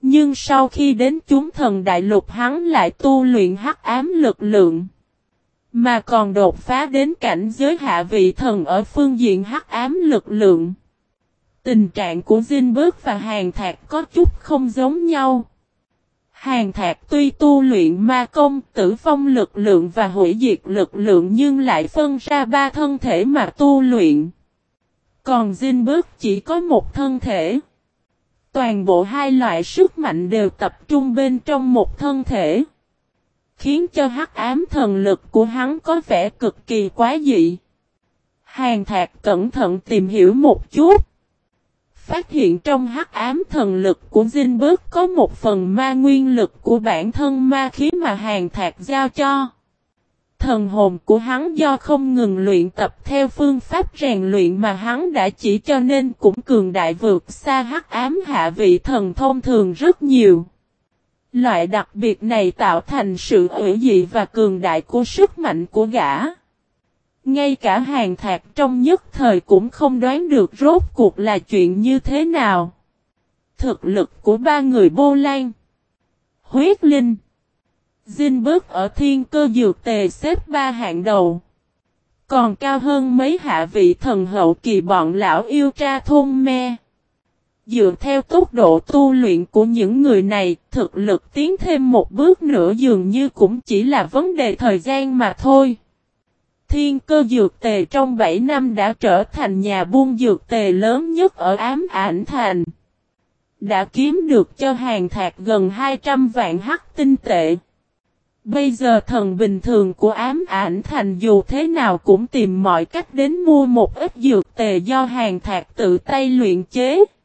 Nhưng sau khi đến chúng thần đại lục hắn lại tu luyện hắc ám lực lượng. Mà còn đột phá đến cảnh giới hạ vị thần ở phương diện hắc ám lực lượng. Tình trạng của Zinberg và Hàn Thạc có chút không giống nhau. Hàn Thạc tuy tu luyện ma công, tử vong lực lượng và hủy diệt lực lượng nhưng lại phân ra 3 thân thể mà tu luyện. Còn Zinberg chỉ có một thân thể. Toàn bộ hai loại sức mạnh đều tập trung bên trong một thân thể. Khiến cho hắc ám thần lực của hắn có vẻ cực kỳ quá dị. Hàn Thạc cẩn thận tìm hiểu một chút. Phát hiện trong hắc ám thần lực của Zinberg có một phần ma nguyên lực của bản thân ma khí mà Hàn Thạc giao cho. Thần hồn của hắn do không ngừng luyện tập theo phương pháp rèn luyện mà hắn đã chỉ cho nên cũng cường đại vượt xa hắc ám hạ vị thần thông thường rất nhiều. Loại đặc biệt này tạo thành sự hủy dị và cường đại của sức mạnh của gã. Ngay cả Hàn Thạc trong nhất thời cũng không đoán được rốt cuộc là chuyện như thế nào. Thực lực của 3 người Bô Lan, Huyết Linh, Zinberg ở thiên cơ dược tề xếp 3 hạng đầu. Còn cao hơn mấy hạ vị thần hậu kỳ bọn lão yêu tra thôn me. Dựa theo tốc độ tu luyện của những người này, thực lực tiến thêm một bước nữa dường như cũng chỉ là vấn đề thời gian mà thôi. Thiên cơ dược tề trong 7 năm đã trở thành nhà buôn dược tề lớn nhất ở Ám Ảnh Thành. Đã kiếm được cho Hàn Thạc gần 200 vạn hắc tinh tệ. Bây giờ thần bình thường của Ám Ảnh Thành dù thế nào cũng tìm mọi cách đến mua một ít dược tề do Hàn Thạc tự tay luyện chế.